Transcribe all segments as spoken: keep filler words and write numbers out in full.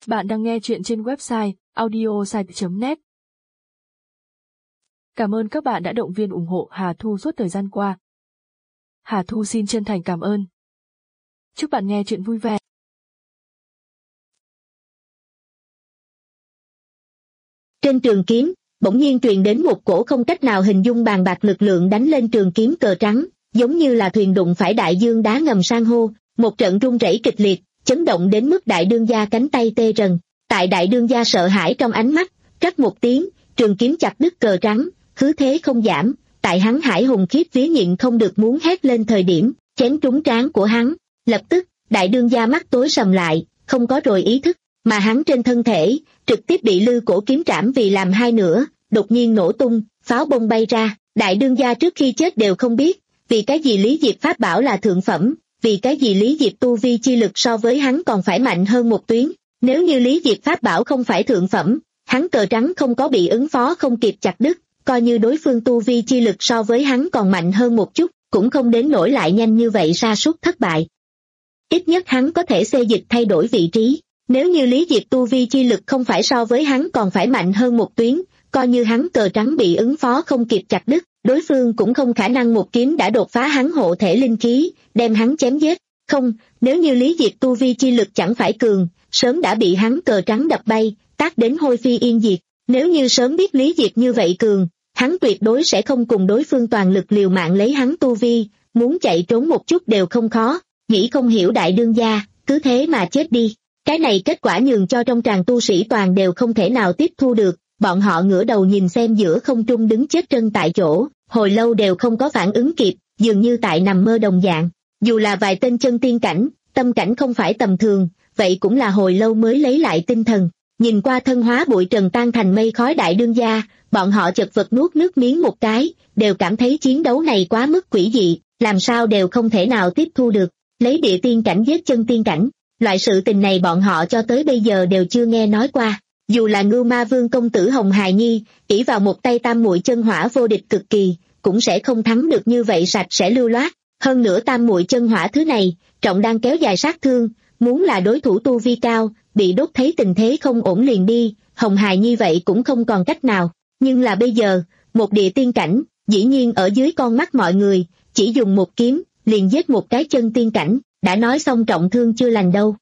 Bạn đang nghe chuyện trên website audiosite chấm net. Cảm ơn các bạn đã động viên ủng hộ Hà Thu suốt thời gian qua. Hà Thu xin chân thành cảm ơn. Chúc bạn nghe chuyện vui vẻ. Trên trường kiếm, bỗng nhiên truyền đến một cổ không cách nào hình dung bàn bạc lực lượng đánh lên trường kiếm cờ trắng, giống như là thuyền đụng phải đại dương đá ngầm san hô, một trận rung rẩy kịch liệt, chấn động đến mức đại đương gia cánh tay tê rần. Tại đại đương gia sợ hãi trong ánh mắt, rắc một tiếng, trường kiếm chặt đứt cờ trắng, hứ thế không giảm, tại hắn hải hùng khiếp vía nhịn không được muốn hét lên thời điểm, chém trúng trán của hắn. Lập tức, đại đương gia mắt tối sầm lại, không có rồi ý thức, mà hắn trên thân thể, trực tiếp bị lư cổ kiếm trảm vì làm hai nửa, đột nhiên nổ tung, pháo bông bay ra. Đại đương gia trước khi chết đều không biết, vì cái gì Lý Diệp pháp bảo là thượng phẩm, vì cái gì Lý Diệp tu vi chi lực so với hắn còn phải mạnh hơn một tuyến. Nếu như Lý Diệp pháp bảo không phải thượng phẩm, hắn cờ trắng không có bị ứng phó không kịp chặt đứt, coi như đối phương tu vi chi lực so với hắn còn mạnh hơn một chút, cũng không đến nổi lại nhanh như vậy sa sút thất bại. Ít nhất hắn có thể xê dịch thay đổi vị trí. Nếu như Lý Diệp tu vi chi lực không phải so với hắn còn phải mạnh hơn một tuyến, coi như hắn cờ trắng bị ứng phó không kịp chặt đứt, đối phương cũng không khả năng một kiếm đã đột phá hắn hộ thể linh khí, đem hắn chém giết. Không, nếu như Lý Diệp tu vi chi lực chẳng phải cường, sớm đã bị hắn cờ trắng đập bay, tác đến hôi phi yên diệt. Nếu như sớm biết Lý Diệp như vậy cường, hắn tuyệt đối sẽ không cùng đối phương toàn lực liều mạng lấy hắn tu vi, muốn chạy trốn một chút đều không khó. Nghĩ không hiểu đại đương gia, cứ thế mà chết đi. Cái này kết quả nhường cho trong tràng tu sĩ toàn đều không thể nào tiếp thu được, bọn họ ngửa đầu nhìn xem giữa không trung đứng chết trân tại chỗ, hồi lâu đều không có phản ứng kịp, dường như tại nằm mơ đồng dạng. Dù là vài tên chân tiên cảnh, tâm cảnh không phải tầm thường, vậy cũng là hồi lâu mới lấy lại tinh thần. Nhìn qua thân hóa bụi trần tan thành mây khói đại đương gia, bọn họ chật vật nuốt nước miếng một cái, đều cảm thấy chiến đấu này quá mức quỷ dị, làm sao đều không thể nào tiếp thu được. Lấy địa tiên cảnh giết chân tiên cảnh, loại sự tình này bọn họ cho tới bây giờ đều chưa nghe nói qua. Dù là Ngưu Ma Vương công tử Hồng Hài Nhi, ỷ vào một tay tam muội chân hỏa vô địch cực kỳ, cũng sẽ không thắng được như vậy sạch sẽ lưu loát. Hơn nữa tam muội chân hỏa thứ này, trọng đang kéo dài sát thương, muốn là đối thủ tu vi cao, bị đốt thấy tình thế không ổn liền đi, Hồng Hài Nhi vậy cũng không còn cách nào. Nhưng là bây giờ, một địa tiên cảnh, dĩ nhiên ở dưới con mắt mọi người, chỉ dùng một kiếm, liền giết một cái chân tiên cảnh, đã nói xong trọng thương chưa lành đâu.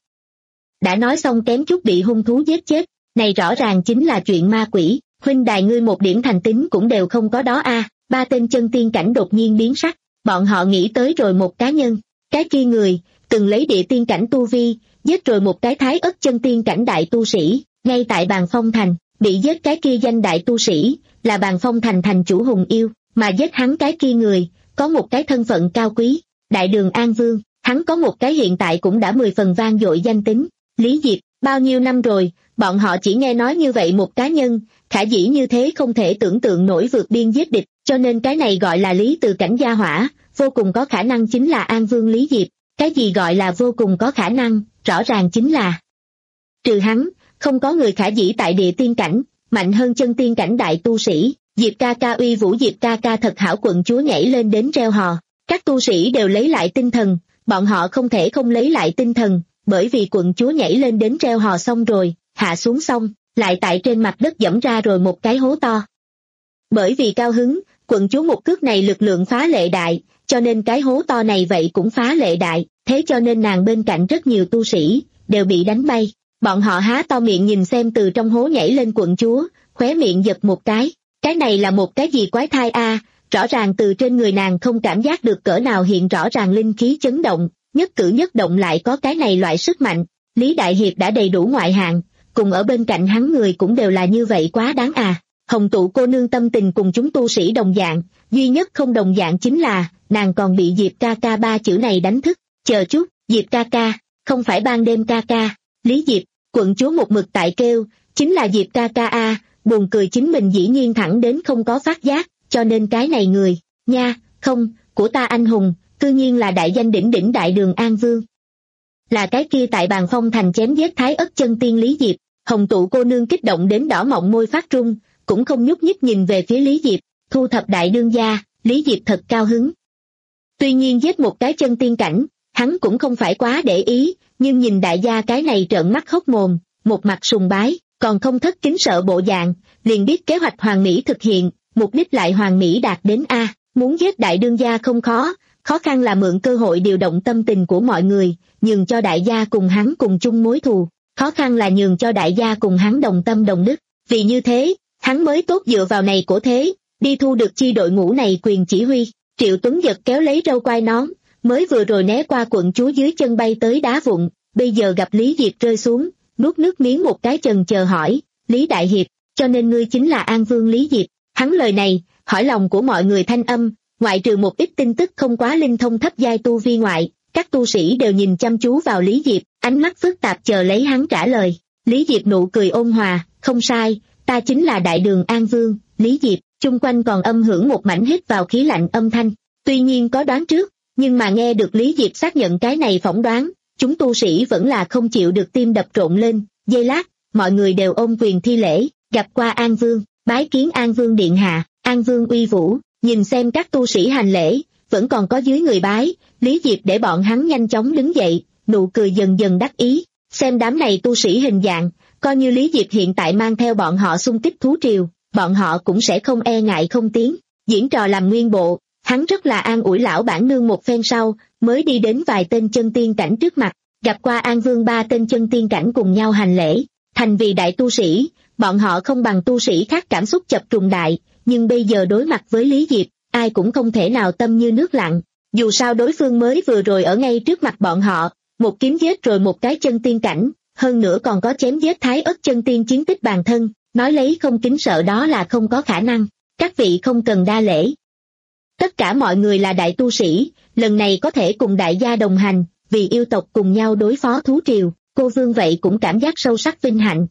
Đã nói xong kém chút bị hung thú giết chết, này rõ ràng chính là chuyện ma quỷ, huynh đài ngươi một điểm thành tính cũng đều không có đó a. À. Ba tên chân tiên cảnh đột nhiên biến sắc, bọn họ nghĩ tới rồi một cá nhân, cái kia người, từng lấy địa tiên cảnh tu vi, giết rồi một cái thái ất chân tiên cảnh đại tu sĩ, ngay tại Bàn Phong Thành, bị giết cái kia danh đại tu sĩ, là Bàn Phong Thành thành chủ Hùng Yêu, mà giết hắn cái kia người, có một cái thân phận cao quý, Đại Đường An Vương, hắn có một cái hiện tại cũng đã mười phần vang dội danh tính, Lý Diệp. Bao nhiêu năm rồi, bọn họ chỉ nghe nói như vậy một cá nhân, khả dĩ như thế không thể tưởng tượng nổi vượt biên giết địch, cho nên cái này gọi là Lý từ cảnh gia hỏa, vô cùng có khả năng chính là An Vương Lý Diệp. Cái gì gọi là vô cùng có khả năng, rõ ràng chính là trừ hắn, không có người khả dĩ tại địa tiên cảnh, mạnh hơn chân tiên cảnh đại tu sĩ. Diệp ca ca uy vũ, Diệp ca ca thật hảo, quận chúa nhảy lên đến reo hò. Các tu sĩ đều lấy lại tinh thần, bọn họ không thể không lấy lại tinh thần, bởi vì quận chúa nhảy lên đến reo hò xong rồi, hạ xuống xong, lại tại trên mặt đất dẫm ra rồi một cái hố to. Bởi vì cao hứng, quận chúa một cước này lực lượng phá lệ đại, cho nên cái hố to này vậy cũng phá lệ đại, thế cho nên nàng bên cạnh rất nhiều tu sĩ, đều bị đánh bay. Bọn họ há to miệng nhìn xem từ trong hố nhảy lên quận chúa, khóe miệng giật một cái, cái này là một cái gì quái thai a? À? Rõ ràng từ trên người nàng không cảm giác được cỡ nào hiện rõ ràng linh khí chấn động, nhất cử nhất động lại có cái này loại sức mạnh. Lý Đại Hiệp đã đầy đủ ngoại hạng, cùng ở bên cạnh hắn người cũng đều là như vậy, quá đáng à. Hồng Tụ cô nương tâm tình cùng chúng tu sĩ đồng dạng, duy nhất không đồng dạng chính là, nàng còn bị Diệp ca ca ba chữ này đánh thức. Chờ chút, Diệp ca ca, không phải ban đêm ca ca, Lý Diệp, quận chúa một mực tại kêu, chính là Diệp ca ca a. Buồn cười chính mình dĩ nhiên thẳng đến không có phát giác, cho nên cái này người, nha, không, của ta anh hùng, cư nhiên là đại danh đỉnh đỉnh Đại Đường An Vương. Là cái kia tại Bàn Phong Thành chém giết thái ất chân tiên Lý Diệp. Hồng Tụ cô nương kích động đến đỏ mọng môi phát run, cũng không nhúc nhích nhìn về phía Lý Diệp. Thu thập đại đương gia, Lý Diệp thật cao hứng. Tuy nhiên giết một cái chân tiên cảnh, hắn cũng không phải quá để ý, nhưng nhìn đại gia cái này trợn mắt hốc mồm, một mặt sùng bái, còn không thất kính sợ bộ dạng, liền biết kế hoạch hoàn mỹ thực hiện, mục đích lại hoàn mỹ đạt đến a. Muốn giết đại đương gia không khó, khó khăn là mượn cơ hội điều động tâm tình của mọi người, nhường cho đại gia cùng hắn cùng chung mối thù, khó khăn là nhường cho đại gia cùng hắn đồng tâm đồng đức, vì như thế, hắn mới tốt dựa vào này của thế, đi thu được chi đội ngũ này quyền chỉ huy. Triệu Tuấn giật kéo lấy râu quai nón, mới vừa rồi né qua quận chúa dưới chân bay tới đá vụn, bây giờ gặp Lý Diệp rơi xuống, nuốt nước miếng một cái chần chờ hỏi, Lý Đại Hiệp, cho nên ngươi chính là An Vương Lý Diệp. Hắn lời này, hỏi lòng của mọi người thanh âm, ngoại trừ một ít tin tức không quá linh thông thấp giai tu vi ngoại, các tu sĩ đều nhìn chăm chú vào Lý Diệp, ánh mắt phức tạp chờ lấy hắn trả lời. Lý Diệp nụ cười ôn hòa, không sai, ta chính là Đại Đường An Vương, Lý Diệp. Chung quanh còn âm hưởng một mảnh hít vào khí lạnh âm thanh, tuy nhiên có đoán trước, nhưng mà nghe được Lý Diệp xác nhận cái này phỏng đoán, chúng tu sĩ vẫn là không chịu được tim đập rộn lên. Giây lát, mọi người đều ôm quyền thi lễ, gặp qua An Vương, bái kiến An Vương điện hạ. An Vương uy vũ, nhìn xem các tu sĩ hành lễ, vẫn còn có dưới người bái, Lý Diệp để bọn hắn nhanh chóng đứng dậy, nụ cười dần dần đắc ý, xem đám này tu sĩ hình dạng, coi như Lý Diệp hiện tại mang theo bọn họ xung kích thú triều, bọn họ cũng sẽ không e ngại không tiếng, diễn trò làm nguyên bộ. Hắn rất là an ủi lão bản nương một phen sau, mới đi đến vài tên chân tiên cảnh trước mặt, gặp qua An Vương. Ba tên chân tiên cảnh cùng nhau hành lễ, thành vì đại tu sĩ, bọn họ không bằng tu sĩ khác cảm xúc chập trùng đại, nhưng bây giờ đối mặt với Lý Diệp, ai cũng không thể nào tâm như nước lặng, dù sao đối phương mới vừa rồi ở ngay trước mặt bọn họ, một kiếm giết rồi một cái chân tiên cảnh, hơn nữa còn có chém giết thái ất chân tiên chiến tích bản thân, nói lấy không kính sợ đó là không có khả năng, các vị không cần đa lễ. Tất cả mọi người là đại tu sĩ, lần này có thể cùng đại gia đồng hành, vì yêu tộc cùng nhau đối phó thú triều, cô Vương vậy cũng cảm giác sâu sắc vinh hạnh.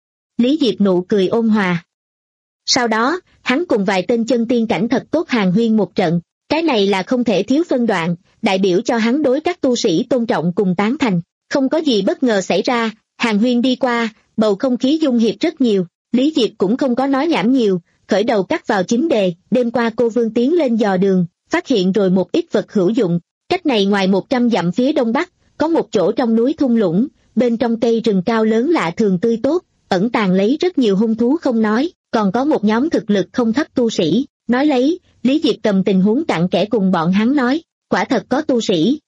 Lý Diệp nụ cười ôn hòa. Sau đó, hắn cùng vài tên chân tiên cảnh thật tốt hàn huyên một trận, cái này là không thể thiếu phân đoạn, đại biểu cho hắn đối các tu sĩ tôn trọng cùng tán thành, không có gì bất ngờ xảy ra, hàn huyên đi qua, bầu không khí dung hiệp rất nhiều, Lý Diệp cũng không có nói nhảm nhiều, khởi đầu cắt vào chính đề. Đêm qua cô Vương tiến lên dò đường, phát hiện rồi một ít vật hữu dụng, cách này ngoài một trăm dặm phía đông bắc, có một chỗ trong núi thung lũng, bên trong cây rừng cao lớn lạ thường tươi tốt, ẩn tàng lấy rất nhiều hung thú không nói, còn có một nhóm thực lực không thấp tu sĩ. Nói lấy, Lý Diệp cầm tình huống cặn kẽ cùng bọn hắn nói, quả thật có tu sĩ.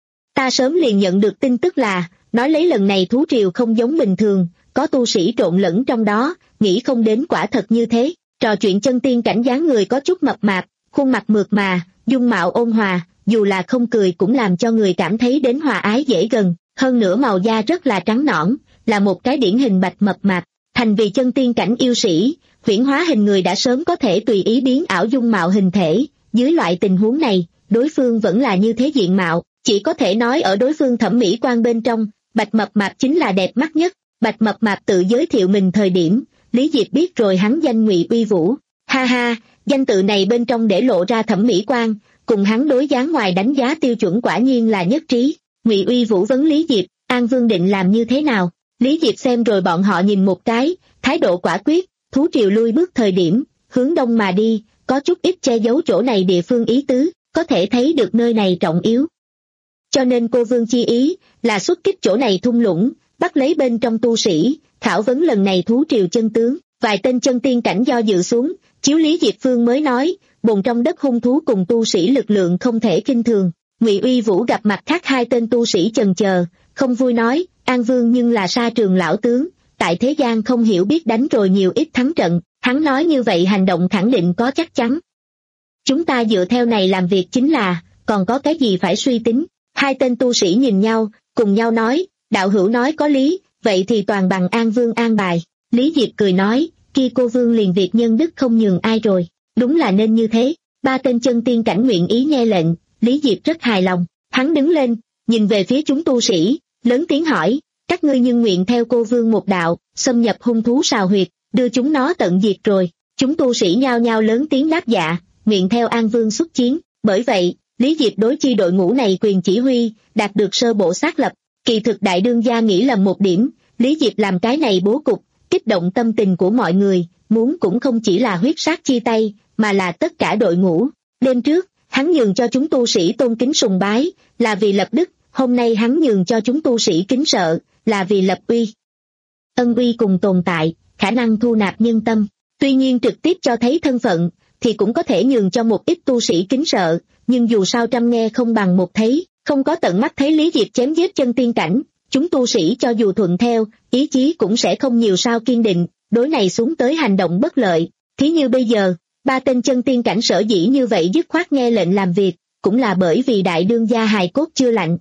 Ta sớm liền nhận được tin tức là, nói lấy lần này thú triều không giống bình thường, có tu sĩ trộn lẫn trong đó, nghĩ không đến quả thật như thế. Trò chuyện chân tiên cảnh dáng người có chút mập mạp, khuôn mặt mượt mà, dung mạo ôn hòa, dù là không cười cũng làm cho người cảm thấy đến hòa ái dễ gần, hơn nữa màu da rất là trắng nõn, là một cái điển hình bạch mập mạp. Thành vì chân tiên cảnh yêu sĩ, huyễn hóa hình người đã sớm có thể tùy ý biến ảo dung mạo hình thể, dưới loại tình huống này, đối phương vẫn là như thế diện mạo, chỉ có thể nói ở đối phương thẩm mỹ quan bên trong, bạch mập mạp chính là đẹp mắt nhất. Bạch mập mạp tự giới thiệu mình thời điểm, Lý Diệp biết rồi hắn danh Ngụy Uy Vũ, ha ha, danh tự này bên trong để lộ ra thẩm mỹ quan, cùng hắn đối dáng ngoài đánh giá tiêu chuẩn quả nhiên là nhất trí. Ngụy Uy Vũ vấn Lý Diệp, An Vương định làm như thế nào? Lý Diệp xem rồi bọn họ nhìn một cái, thái độ quả quyết, thú triều lui bước thời điểm, hướng đông mà đi, có chút ít che giấu chỗ này địa phương ý tứ, có thể thấy được nơi này trọng yếu. Cho nên cô Vương chi ý, là xuất kích chỗ này thung lũng, bắt lấy bên trong tu sĩ, khảo vấn lần này thú triều chân tướng. Vài tên chân tiên cảnh do dự xuống, chiếu Lý Diệp Phương mới nói, bồn trong đất hung thú cùng tu sĩ lực lượng không thể khinh thường. Ngụy Uy Vũ gặp mặt khác hai tên tu sĩ chần chờ, không vui nói, An Vương nhưng là sa trường lão tướng, tại thế gian không hiểu biết đánh rồi nhiều ít thắng trận, hắn nói như vậy hành động khẳng định có chắc chắn. Chúng ta dựa theo này làm việc chính là, còn có cái gì phải suy tính. Hai tên tu sĩ nhìn nhau, cùng nhau nói, đạo hữu nói có lý, vậy thì toàn bằng An Vương an bài. Lý Diệp cười nói, kia cô Vương liền việc nhân đức không nhường ai rồi, đúng là nên như thế. Ba tên chân tiên cảnh nguyện ý nghe lệnh, Lý Diệp rất hài lòng, hắn đứng lên, nhìn về phía chúng tu sĩ, lớn tiếng hỏi, các ngươi nhưng nguyện theo cô Vương một đạo, xâm nhập hung thú sào huyệt, đưa chúng nó tận diệt rồi. Chúng tu sĩ nhao nhao lớn tiếng đáp dạ, nguyện theo An Vương xuất chiến. Bởi vậy, Lý Diệp đối chi đội ngũ này quyền chỉ huy, đạt được sơ bộ xác lập. Kỳ thực đại đương gia nghĩ lầm một điểm, Lý Diệp làm cái này bố cục, kích động tâm tình của mọi người, muốn cũng không chỉ là huyết sát chi tay, mà là tất cả đội ngũ. Đêm trước, hắn nhường cho chúng tu sĩ tôn kính sùng bái, là vì lập đức, hôm nay hắn nhường cho chúng tu sĩ kính sợ, là vì lập uy. ân uy cùng tồn tại, khả năng thu nạp nhân tâm. Tuy nhiên trực tiếp cho thấy thân phận, thì cũng có thể nhường cho một ít tu sĩ kính sợ, nhưng dù sao trăm nghe không bằng một thấy, không có tận mắt thấy Lý Diệp chém giết chân tiên cảnh, chúng tu sĩ cho dù thuận theo, ý chí cũng sẽ không nhiều sao kiên định, đối này xuống tới hành động bất lợi. Thí như bây giờ, ba tên chân tiên cảnh sở dĩ như vậy dứt khoát nghe lệnh làm việc, cũng là bởi vì đại đương gia hài cốt chưa lạnh.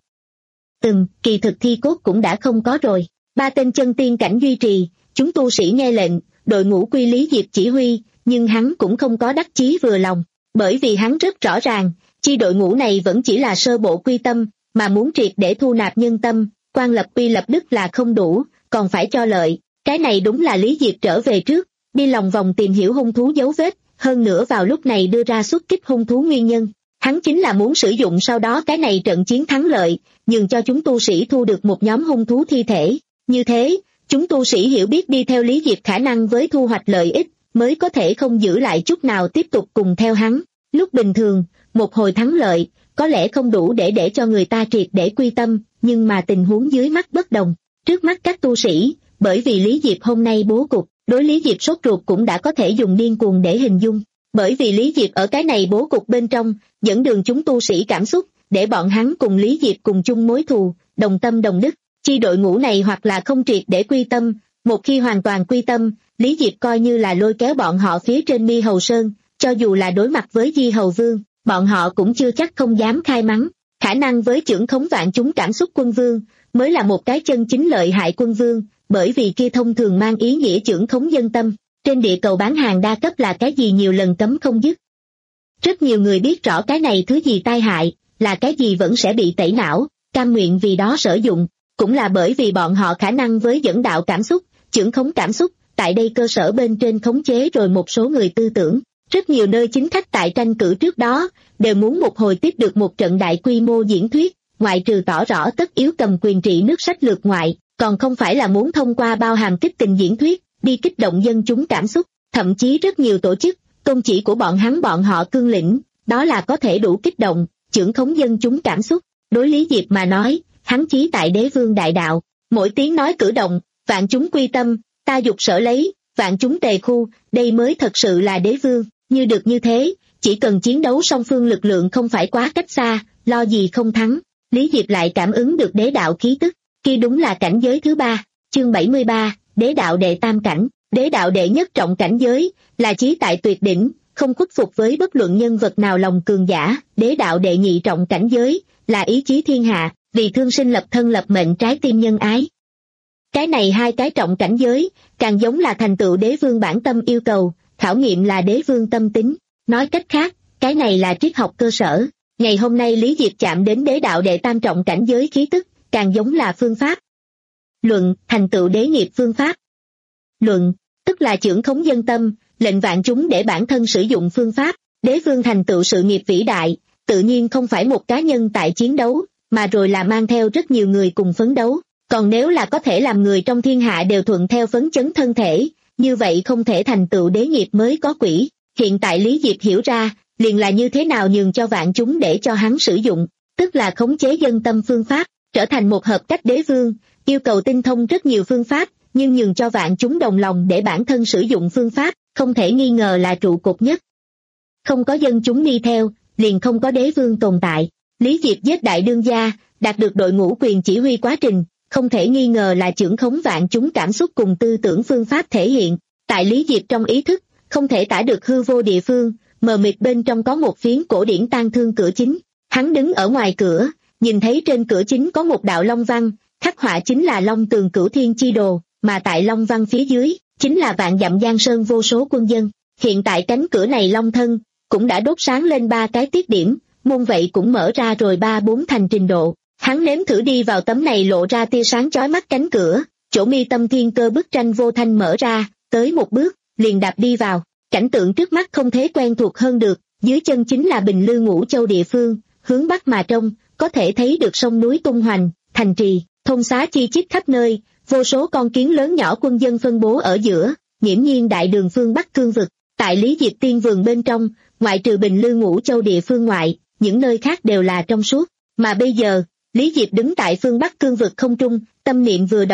Ừm, kỳ thực thi cốt cũng đã không có rồi, ba tên chân tiên cảnh duy trì, chúng tu sĩ nghe lệnh, đội ngũ quy Lý Diệp chỉ huy, nhưng hắn cũng không có đắc chí vừa lòng, bởi vì hắn rất rõ ràng, chi đội ngũ này vẫn chỉ là sơ bộ quy tâm, mà muốn triệt để thu nạp nhân tâm, quan lập uy lập đức là không đủ, còn phải cho lợi. Cái này đúng là Lý Diệp trở về trước, đi lòng vòng tìm hiểu hung thú dấu vết, hơn nữa vào lúc này đưa ra xuất kích hung thú nguyên nhân. Hắn chính là muốn sử dụng sau đó cái này trận chiến thắng lợi, nhường cho chúng tu sĩ thu được một nhóm hung thú thi thể. Như thế, chúng tu sĩ hiểu biết đi theo Lý Diệp khả năng với thu hoạch lợi ích, mới có thể không giữ lại chút nào tiếp tục cùng theo hắn. Lúc bình thường, một hồi thắng lợi, có lẽ không đủ để để cho người ta triệt để quy tâm, nhưng mà tình huống dưới mắt bất đồng. Trước mắt các tu sĩ, bởi vì Lý Diệp hôm nay bố cục, đối Lý Diệp sốt ruột cũng đã có thể dùng điên cuồng để hình dung. Bởi vì Lý Diệp ở cái này bố cục bên trong, dẫn đường chúng tu sĩ cảm xúc, để bọn hắn cùng Lý Diệp cùng chung mối thù, đồng tâm đồng đức. Chi đội ngũ này hoặc là không triệt để quy tâm, một khi hoàn toàn quy tâm, Lý Diệp coi như là lôi kéo bọn họ phía trên Mi Hầu Sơn, cho dù là đối mặt với Di Hầu Vương, bọn họ cũng chưa chắc không dám khai mắng. Khả năng với chưởng khống vạn chúng cảm xúc quân vương, mới là một cái chân chính lợi hại quân vương, bởi vì kia thông thường mang ý nghĩa chưởng khống dân tâm. Trên địa cầu bán hàng đa cấp là cái gì nhiều lần cấm không dứt. Rất nhiều người biết rõ cái này thứ gì tai hại, là cái gì vẫn sẽ bị tẩy não, cam nguyện vì đó sử dụng, cũng là bởi vì bọn họ khả năng với dẫn đạo cảm xúc, chưởng khống cảm xúc, tại đây cơ sở bên trên khống chế rồi một số người tư tưởng. Rất nhiều nơi chính khách tại tranh cử trước đó, đều muốn một hồi tiếp được một trận đại quy mô diễn thuyết, ngoại trừ tỏ rõ tất yếu cầm quyền trị nước sách lược ngoại, còn không phải là muốn thông qua bao hàm kích tình diễn thuyết, đi kích động dân chúng cảm xúc, thậm chí rất nhiều tổ chức, tôn chỉ của bọn hắn bọn họ cương lĩnh, đó là có thể đủ kích động, chưởng khống dân chúng cảm xúc. Đối Lý Diệp mà nói, hắn chí tại đế vương đại đạo, mỗi tiếng nói cử động, vạn chúng quy tâm, ta dục sở lấy, vạn chúng tề khu, đây mới thật sự là đế vương. Như được như thế, chỉ cần chiến đấu song phương lực lượng không phải quá cách xa, lo gì không thắng. Lý Diệp lại cảm ứng được đế đạo khí tức, kia đúng là cảnh giới thứ ba. Chương bảy mươi ba, đế đạo đệ tam cảnh. Đế đạo đệ nhất trọng cảnh giới, là chí tại tuyệt đỉnh, không khuất phục với bất luận nhân vật nào lòng cường giả. Đế đạo đệ nhị trọng cảnh giới, là ý chí thiên hạ, vì thương sinh lập thân lập mệnh trái tim nhân ái. Cái này hai cái trọng cảnh giới, càng giống là thành tựu đế vương bản tâm yêu cầu, khảo nghiệm là đế vương tâm tính. Nói cách khác, cái này là triết học cơ sở. Ngày hôm nay Lý Diệp chạm đến đế đạo đệ tam trọng cảnh giới khí tức, càng giống là phương pháp. Luận, thành tựu đế nghiệp phương pháp. Luận, tức là chưởng khống dân tâm, lệnh vạn chúng để bản thân sử dụng phương pháp. Đế vương thành tựu sự nghiệp vĩ đại, tự nhiên không phải một cá nhân tại chiến đấu, mà rồi là mang theo rất nhiều người cùng phấn đấu. Còn nếu là có thể làm người trong thiên hạ đều thuận theo phấn chấn thân thể, như vậy không thể thành tựu đế nghiệp mới có quỷ. Hiện tại Lý Diệp hiểu ra, liền là như thế nào nhường cho vạn chúng để cho hắn sử dụng, tức là khống chế dân tâm phương pháp, trở thành một hợp cách đế vương, yêu cầu tinh thông rất nhiều phương pháp, nhưng nhường cho vạn chúng đồng lòng để bản thân sử dụng phương pháp, không thể nghi ngờ là trụ cột nhất. Không có dân chúng đi theo, liền không có đế vương tồn tại. Lý Diệp giết đại đương gia, đạt được đội ngũ quyền chỉ huy quá trình, không thể nghi ngờ là chưởng khống vạn chúng cảm xúc cùng tư tưởng phương pháp thể hiện. Tại Lý Diệp trong ý thức, không thể tả được hư vô địa phương, mờ mịt bên trong có một phiến cổ điển tang thương cửa chính. Hắn đứng ở ngoài cửa, nhìn thấy trên cửa chính có một đạo long văn, khắc họa chính là long tường cửu thiên chi đồ, mà tại long văn phía dưới, chính là vạn dặm giang sơn vô số quân dân. Hiện tại cánh cửa này long thân, cũng đã đốt sáng lên ba cái tiết điểm, môn vậy cũng mở ra rồi ba bốn thành trình độ. Hắn nếm thử đi vào tấm này lộ ra tia sáng chói mắt cánh cửa, chỗ mi tâm thiên cơ bức tranh vô thanh mở ra, tới một bước, liền đạp đi vào. Cảnh tượng trước mắt không thể quen thuộc hơn được, dưới chân chính là Bình Lư Ngũ Châu địa phương, hướng bắc mà trông, có thể thấy được sông núi tung hoành, thành trì, thôn xá chi chít khắp nơi, vô số con kiến lớn nhỏ quân dân phân bố ở giữa, nghiễm nhiên đại đường phương Bắc cương vực. Tại Lý Diệp Tiên Vườn bên trong, ngoại trừ Bình Lư Ngũ Châu địa phương ngoại, những nơi khác đều là trong suốt, mà bây giờ, Lý Diệp đứng tại phương Bắc cương vực không trung, tâm niệm vừa động,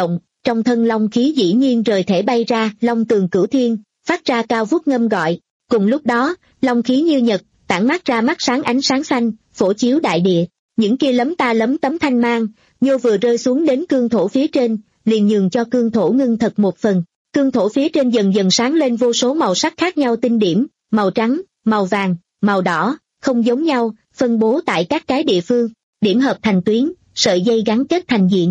trong thân long khí dĩ nhiên rời thể bay ra, long tường cửu thiên, phát ra cao vút ngâm gọi. Cùng lúc đó, long khí như nhật, tản mát ra mắt sáng ánh sáng xanh, phổ chiếu đại địa. Những kia lấm ta lấm tấm thanh mang, nhô vừa rơi xuống đến cương thổ phía trên, liền nhường cho cương thổ ngưng thật một phần. Cương thổ phía trên dần dần sáng lên vô số màu sắc khác nhau tinh điểm, màu trắng, màu vàng, màu đỏ, không giống nhau, phân bố tại các cái địa phương, điểm hợp thành tuyến, sợi dây gắn kết thành diện.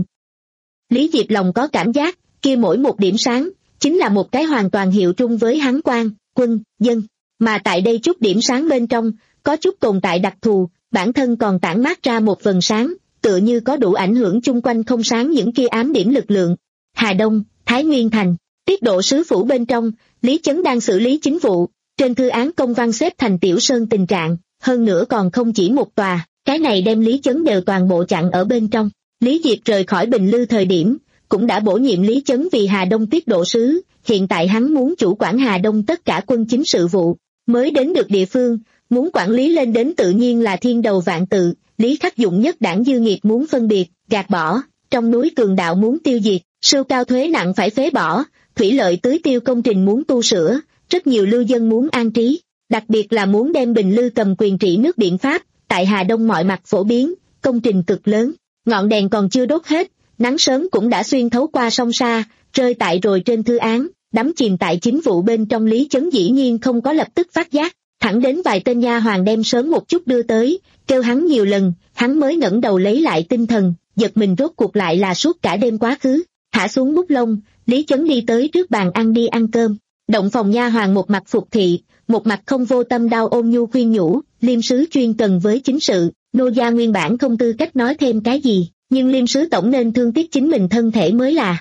Lý Diệp lòng có cảm giác, kia mỗi một điểm sáng, chính là một cái hoàn toàn hiệu trung với hắn quan, quân, dân. Mà tại đây chút điểm sáng bên trong, có chút tồn tại đặc thù, bản thân còn tản mát ra một vầng sáng, tựa như có đủ ảnh hưởng chung quanh không sáng những kia ám điểm lực lượng. Hà Đông, Thái Nguyên Thành, tiết độ sứ phủ bên trong, Lý Chấn đang xử lý chính vụ, trên thư án công văn xếp thành tiểu sơn tình trạng, hơn nữa còn không chỉ một tòa, cái này đem Lý Chấn đều toàn bộ chặn ở bên trong. Lý Diệp rời khỏi Bình Lư thời điểm, cũng đã bổ nhiệm Lý Chấn vì Hà Đông tiết độ sứ, hiện tại hắn muốn chủ quản Hà Đông tất cả quân chính sự vụ, mới đến được địa phương, muốn quản lý lên đến tự nhiên là thiên đầu vạn tự, Lý Khắc Dụng nhất đảng dư nghiệp muốn phân biệt, gạt bỏ, trong núi cường đạo muốn tiêu diệt, sưu cao thuế nặng phải phế bỏ, thủy lợi tưới tiêu công trình muốn tu sửa, rất nhiều lưu dân muốn an trí, đặc biệt là muốn đem Bình Lư cầm quyền trị nước biện pháp, tại Hà Đông mọi mặt phổ biến, công trình cực lớn, ngọn đèn còn chưa đốt hết, nắng sớm cũng đã xuyên thấu qua sông Sa, rơi tại rồi trên thư án, đắm chìm tại chính vụ bên trong. Lý Chấn dĩ nhiên không có lập tức phát giác, thẳng đến vài tên nha hoàn đem sớm một chút đưa tới, kêu hắn nhiều lần, hắn mới ngẩng đầu lấy lại tinh thần, giật mình rốt cuộc lại là suốt cả đêm quá khứ, thả xuống bút lông, Lý Chấn đi tới trước bàn ăn đi ăn cơm. Động phòng nha hoàn một mặt phục thị, một mặt không vô tâm đau ôn nhu khuyên nhủ, Liêm sứ chuyên cần với chính sự, nô gia nguyên bản không tư cách nói thêm cái gì, nhưng Liêm sứ tổng nên thương tiếc chính mình thân thể mới là.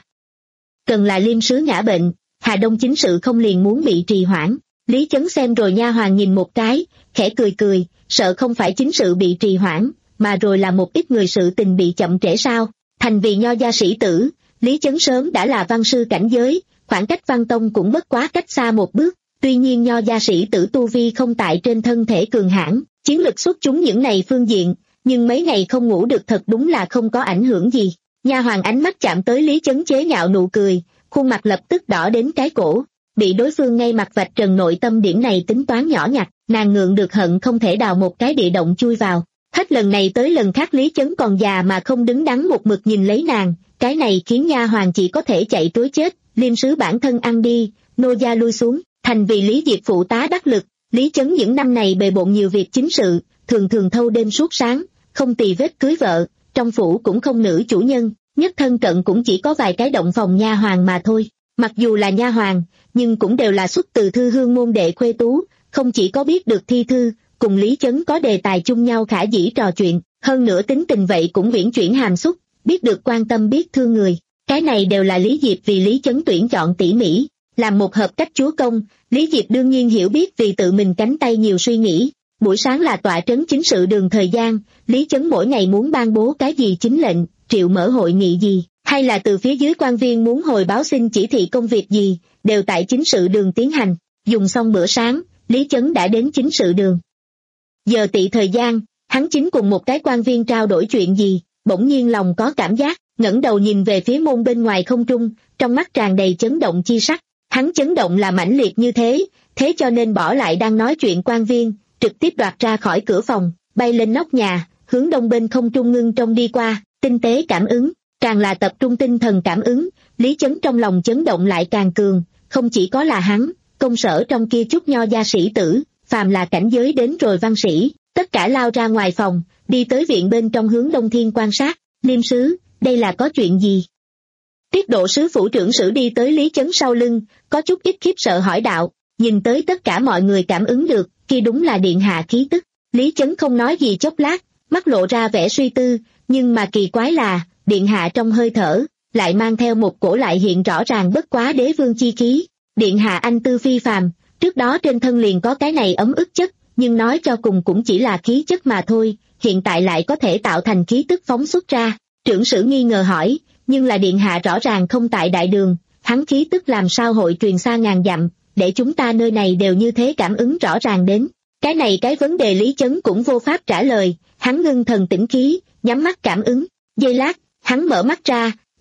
Cần là Liêm sứ ngã bệnh, Hà Đông chính sự không liền muốn bị trì hoãn. Lý Chấn xem rồi nha hoàn nhìn một cái, khẽ cười cười, sợ không phải chính sự bị trì hoãn, mà rồi là một ít người sự tình bị chậm trễ sao. Thành vì nho gia sĩ tử, Lý Chấn sớm đã là văn sư cảnh giới, khoảng cách văn tông cũng bất quá cách xa một bước, tuy nhiên nho gia sĩ tử tu vi không tại trên thân thể cường hãn, chiến lực xuất chúng những này phương diện, nhưng mấy ngày không ngủ được thật đúng là không có ảnh hưởng gì. Nha hoàn ánh mắt chạm tới Lý Chấn chế nhạo nụ cười, khuôn mặt lập tức đỏ đến cái cổ, bị đối phương ngay mặt vạch trần nội tâm điểm này tính toán nhỏ nhặt, nàng ngượng được hận không thể đào một cái địa động chui vào. Hết lần này tới lần khác Lý Chấn còn già mà không đứng đắn một mực nhìn lấy nàng, cái này khiến nha hoàn chỉ có thể chạy trối chết. Liêm sứ bản thân ăn đi, nô gia lui xuống. Thành vì Lý Diệp phụ tá đắc lực, Lý Chấn những năm này bề bộn nhiều việc chính sự, thường thường thâu đêm suốt sáng, không tì vết cưới vợ, trong phủ cũng không nữ chủ nhân, nhất thân cận cũng chỉ có vài cái động phòng nha hoàn mà thôi. Mặc dù là nha hoàn, nhưng cũng đều là xuất từ thư hương môn đệ khuê tú, không chỉ có biết được thi thư, cùng Lý Chấn có đề tài chung nhau khả dĩ trò chuyện, hơn nữa tính tình vậy cũng viễn chuyển hàm xúc, biết được quan tâm biết thương người. Cái này đều là Lý Diệp vì Lý Chấn tuyển chọn tỉ mỉ, làm một hợp cách chúa công. Lý Diệp đương nhiên hiểu biết vì tự mình cánh tay nhiều suy nghĩ. Buổi sáng là tọa trấn chính sự đường thời gian, Lý Chấn mỗi ngày muốn ban bố cái gì chính lệnh, triệu mở hội nghị gì, hay là từ phía dưới quan viên muốn hồi báo xin chỉ thị công việc gì, đều tại chính sự đường tiến hành. Dùng xong bữa sáng, Lý Chấn đã đến chính sự đường. Giờ tỵ thời gian, hắn chính cùng một cái quan viên trao đổi chuyện gì, bỗng nhiên lòng có cảm giác, ngẩng đầu nhìn về phía môn bên ngoài không trung, trong mắt tràn đầy chấn động chi sắc. Hắn chấn động là mãnh liệt như thế, thế cho nên bỏ lại đang nói chuyện quan viên, trực tiếp đoạt ra khỏi cửa phòng, bay lên nóc nhà, hướng đông bên không trung ngưng trông đi qua, tinh tế cảm ứng, càng là tập trung tinh thần cảm ứng, Lý Chấn trong lòng chấn động lại càng cường, không chỉ có là hắn, công sở trong kia chút nho gia sĩ tử, phàm là cảnh giới đến rồi văn sĩ, tất cả lao ra ngoài phòng, đi tới viện bên trong hướng đông thiên quan sát. Liêm sứ, đây là có chuyện gì? Tiết độ sứ phủ trưởng sử đi tới Lý Chấn sau lưng, có chút ít khiếp sợ hỏi đạo, nhìn tới tất cả mọi người cảm ứng được, kia đúng là điện hạ khí tức. Lý Chấn không nói gì chốc lát, mắt lộ ra vẻ suy tư, nhưng mà kỳ quái là, điện hạ trong hơi thở, lại mang theo một cổ lại hiện rõ ràng bất quá đế vương chi khí. Điện hạ anh tư phi phàm, trước đó trên thân liền có cái này ấm ức chất, nhưng nói cho cùng cũng chỉ là khí chất mà thôi, hiện tại lại có thể tạo thành khí tức phóng xuất ra. Trưởng sử nghi ngờ hỏi, nhưng là điện hạ rõ ràng không tại đại đường, hắn khí tức làm sao hội truyền xa ngàn dặm, để chúng ta nơi này đều như thế cảm ứng rõ ràng đến. Cái này cái vấn đề Lý Chấn cũng vô pháp trả lời, hắn ngưng thần tĩnh khí, nhắm mắt cảm ứng. Giây lát, hắn mở mắt ra,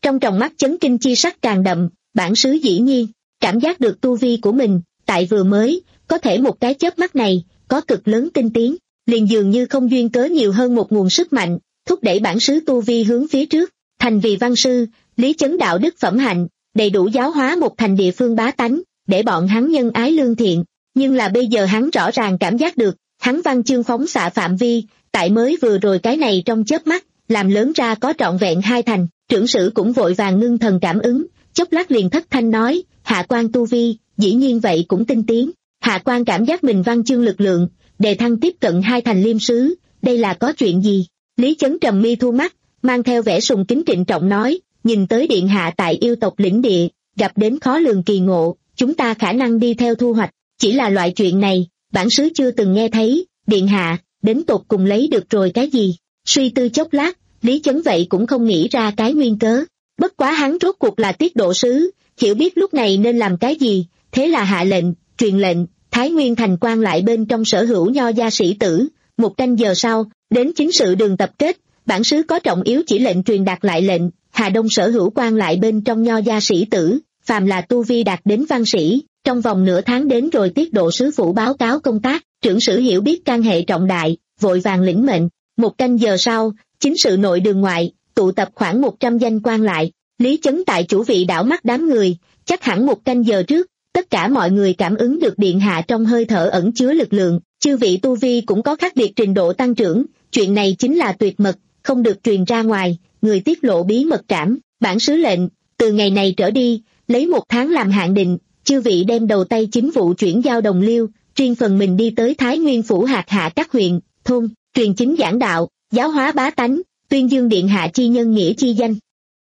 trong tròng mắt chấn kinh chi sắc càng đậm. Bản sứ dĩ nhiên cảm giác được tu vi của mình tại vừa mới có thể một cái chớp mắt này có cực lớn tinh tiến, liền dường như không duyên cớ nhiều hơn một nguồn sức mạnh thúc đẩy bản sứ tu vi hướng phía trước. Thành vì văn sư, Lý Chấn đạo đức phẩm hạnh đầy đủ giáo hóa một thành địa phương bá tánh, để bọn hắn nhân ái lương thiện. Nhưng là bây giờ hắn rõ ràng cảm giác được, hắn văn chương phóng xạ phạm vi tại mới vừa rồi cái này trong chớp mắt làm lớn ra có trọn vẹn hai thành. Trưởng sử cũng vội vàng ngưng thần cảm ứng, chốc lát liền thất thanh nói, hạ quan tu vi dĩ nhiên vậy cũng tinh tiến. Hạ quan cảm giác mình văn chương lực lượng đề thăng tiếp cận hai thành liêm sứ, đây là có chuyện gì? Lý Chấn trầm mi thu mắt, mang theo vẻ sùng kính trịnh trọng nói, nhìn tới điện hạ tại yêu tộc lĩnh địa gặp đến khó lường kỳ ngộ, chúng ta khả năng đi theo thu hoạch. Chỉ là loại chuyện này bản sứ chưa từng nghe thấy, điện hạ đến tột cùng lấy được rồi cái gì? Suy tư chốc lát, Lý Chấn vậy cũng không nghĩ ra cái nguyên cớ. Bất quá hắn rốt cuộc là tiết độ sứ, hiểu biết lúc này nên làm cái gì, thế là hạ lệnh, truyền lệnh, Thái Nguyên thành quan lại bên trong sở hữu nho gia sĩ tử. Một canh giờ sau, đến chính sự đường tập kết, bản sứ có trọng yếu chỉ lệnh truyền đạt lại lệnh, Hà Đông sở hữu quan lại bên trong nho gia sĩ tử, phàm là tu vi đạt đến văn sĩ, trong vòng nửa tháng đến rồi tiết độ sứ phủ báo cáo công tác. Trưởng sử hiểu biết can hệ trọng đại, vội vàng lĩnh mệnh. Một canh giờ sau, chính sự nội đường ngoại tụ tập khoảng một trăm danh quan lại. Lý Chấn tại chủ vị đảo mắt đám người, chắc hẳn một canh giờ trước, tất cả mọi người cảm ứng được điện hạ trong hơi thở ẩn chứa lực lượng, chư vị tu vi cũng có khác biệt trình độ tăng trưởng, chuyện này chính là tuyệt mật, không được truyền ra ngoài, người tiết lộ bí mật trảm. Bản sứ lệnh, từ ngày này trở đi, lấy một tháng làm hạn định, chư vị đem đầu tay chính vụ chuyển giao đồng liêu, riêng phần mình đi tới Thái Nguyên phủ hạt hạ các huyện, thôn, truyền chính giảng đạo, giáo hóa bá tánh, tuyên dương điện hạ chi nhân nghĩa chi danh.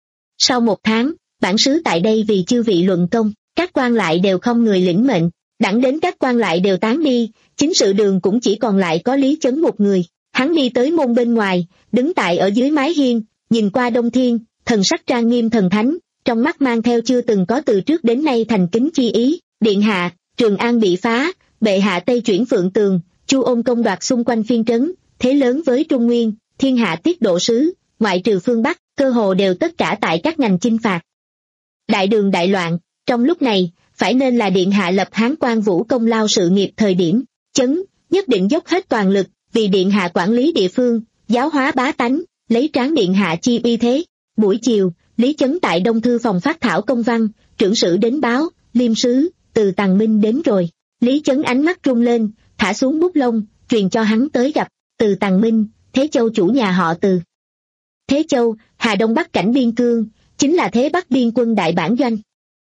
Sau một tháng, bản sứ tại đây vì chư vị luận công, các quan lại đều không người lĩnh mệnh, đẳng đến các quan lại đều tán đi, chính sự đường cũng chỉ còn lại có Lý Chấn một người. Hắn đi tới môn bên ngoài, đứng tại ở dưới mái hiên, nhìn qua đông thiên, thần sắc trang nghiêm thần thánh, trong mắt mang theo chưa từng có từ trước đến nay thành kính chi ý. Điện hạ, Trường An bị phá, bệ hạ tây chuyển Phượng Tường, Chu Ôn công đoạt xung quanh phiên trấn, thế lớn với Trung Nguyên, thiên hạ tiết độ sứ, ngoại trừ phương Bắc, cơ hồ đều tất cả tại các ngành chinh phạt. Đại đường đại loạn, trong lúc này, phải nên là điện hạ lập Hán Quan Vũ công lao sự nghiệp thời điểm. Chấn, nhất định dốc hết toàn lực, vì điện hạ quản lý địa phương, giáo hóa bá tánh, lấy tráng điện hạ chi uy thế. Buổi chiều, Lý Chấn tại Đông Thư phòng phát thảo công văn, trưởng sử đến báo, liêm sứ, Từ Tằng Minh đến rồi. Lý Chấn ánh mắt rung lên, thả xuống bút lông, truyền cho hắn tới gặp. Từ Tằng Minh, Thế Châu chủ nhà họ Từ. Thế Châu, Hà Đông Bắc cảnh biên cương, chính là Thế Bắc biên quân đại bản doanh.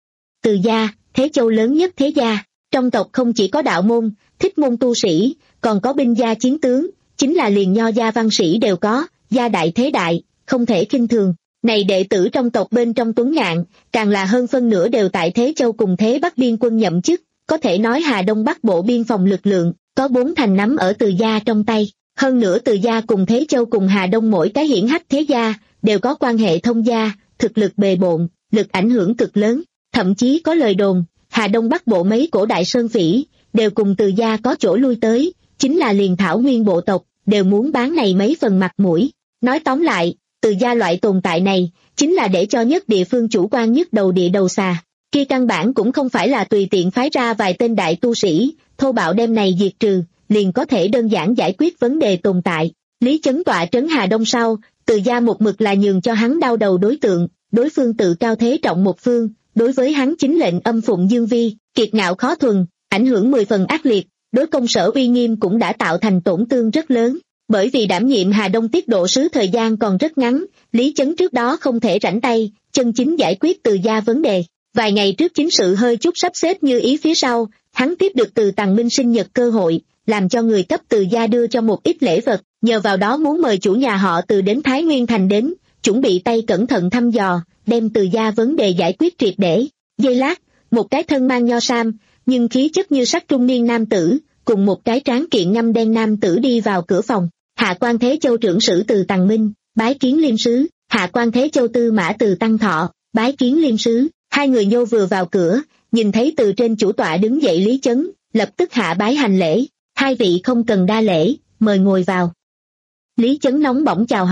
Từ gia, Thế Châu lớn nhất thế gia, trong tộc không chỉ có đạo môn, thích môn tu sĩ, còn có binh gia chiến tướng, chính là liền nho gia văn sĩ đều có, gia đại thế đại, không thể khinh thường. Này đệ tử trong tộc bên trong Tuấn Ngạn, càng là hơn phân nửa đều tại Thế Châu cùng Thế Bắc biên quân nhậm chức, có thể nói Hà Đông Bắc bộ biên phòng lực lượng, có bốn thành nắm ở Từ gia trong tay. Hơn nữa Từ gia cùng Thế Châu cùng Hà Đông mỗi cái hiển hách thế gia, đều có quan hệ thông gia, thực lực bề bộn, lực ảnh hưởng cực lớn. Thậm chí có lời đồn, Hà Đông Bắc bộ mấy cổ đại sơn phỉ, đều cùng Từ gia có chỗ lui tới, chính là liền thảo nguyên bộ tộc, đều muốn bán này mấy phần mặt mũi. Nói tóm lại, Từ gia loại tồn tại này, chính là để cho nhất địa phương chủ quan nhất đầu địa đầu xà. Kia căn bản cũng không phải là tùy tiện phái ra vài tên đại tu sĩ, thô bạo đem này diệt trừ, liền có thể đơn giản giải quyết vấn đề tồn tại. Lý Chấn tọa trấn Hà Đông sau, Từ gia một mực là nhường cho hắn đau đầu đối tượng, đối phương tự cao thế trọng một phương, đối với hắn chính lệnh âm phụng dương vi, kiệt ngạo khó thuần, ảnh hưởng mười phần ác liệt, đối công sở uy nghiêm cũng đã tạo thành tổn thương rất lớn. Bởi vì đảm nhiệm Hà Đông tiết độ sứ thời gian còn rất ngắn, Lý Chấn trước đó không thể rảnh tay, chân chính giải quyết Từ gia vấn đề. Vài ngày trước chính sự hơi chút sắp xếp như ý phía sau, hắn tiếp được Từ Tằng Minh sinh nhật cơ hội, làm cho người cấp Từ gia đưa cho một ít lễ vật, nhờ vào đó muốn mời chủ nhà họ Từ đến Thái Nguyên thành đến, chuẩn bị tay cẩn thận thăm dò, đem Từ gia vấn đề giải quyết triệt để. Giây lát, một cái thân mang nho sam, nhưng khí chất như sắc trung niên nam tử, cùng một cái tráng kiện ngăm đen nam tử đi vào cửa phòng. Hạ quan Thế Châu trưởng sử Từ Tằng Minh, bái kiến liêm sứ. Hạ quan Thế Châu tư mã Từ Tăng Thọ, bái kiến liêm sứ. Hai người nhô vừa vào cửa, nhìn thấy từ trên chủ tọa đứng dậy Lý Chấn, lập tức hạ bái hành lễ. Hai vị không cần đa lễ, mời ngồi vào. Lý Chấn nóng bỏng chào hỏi,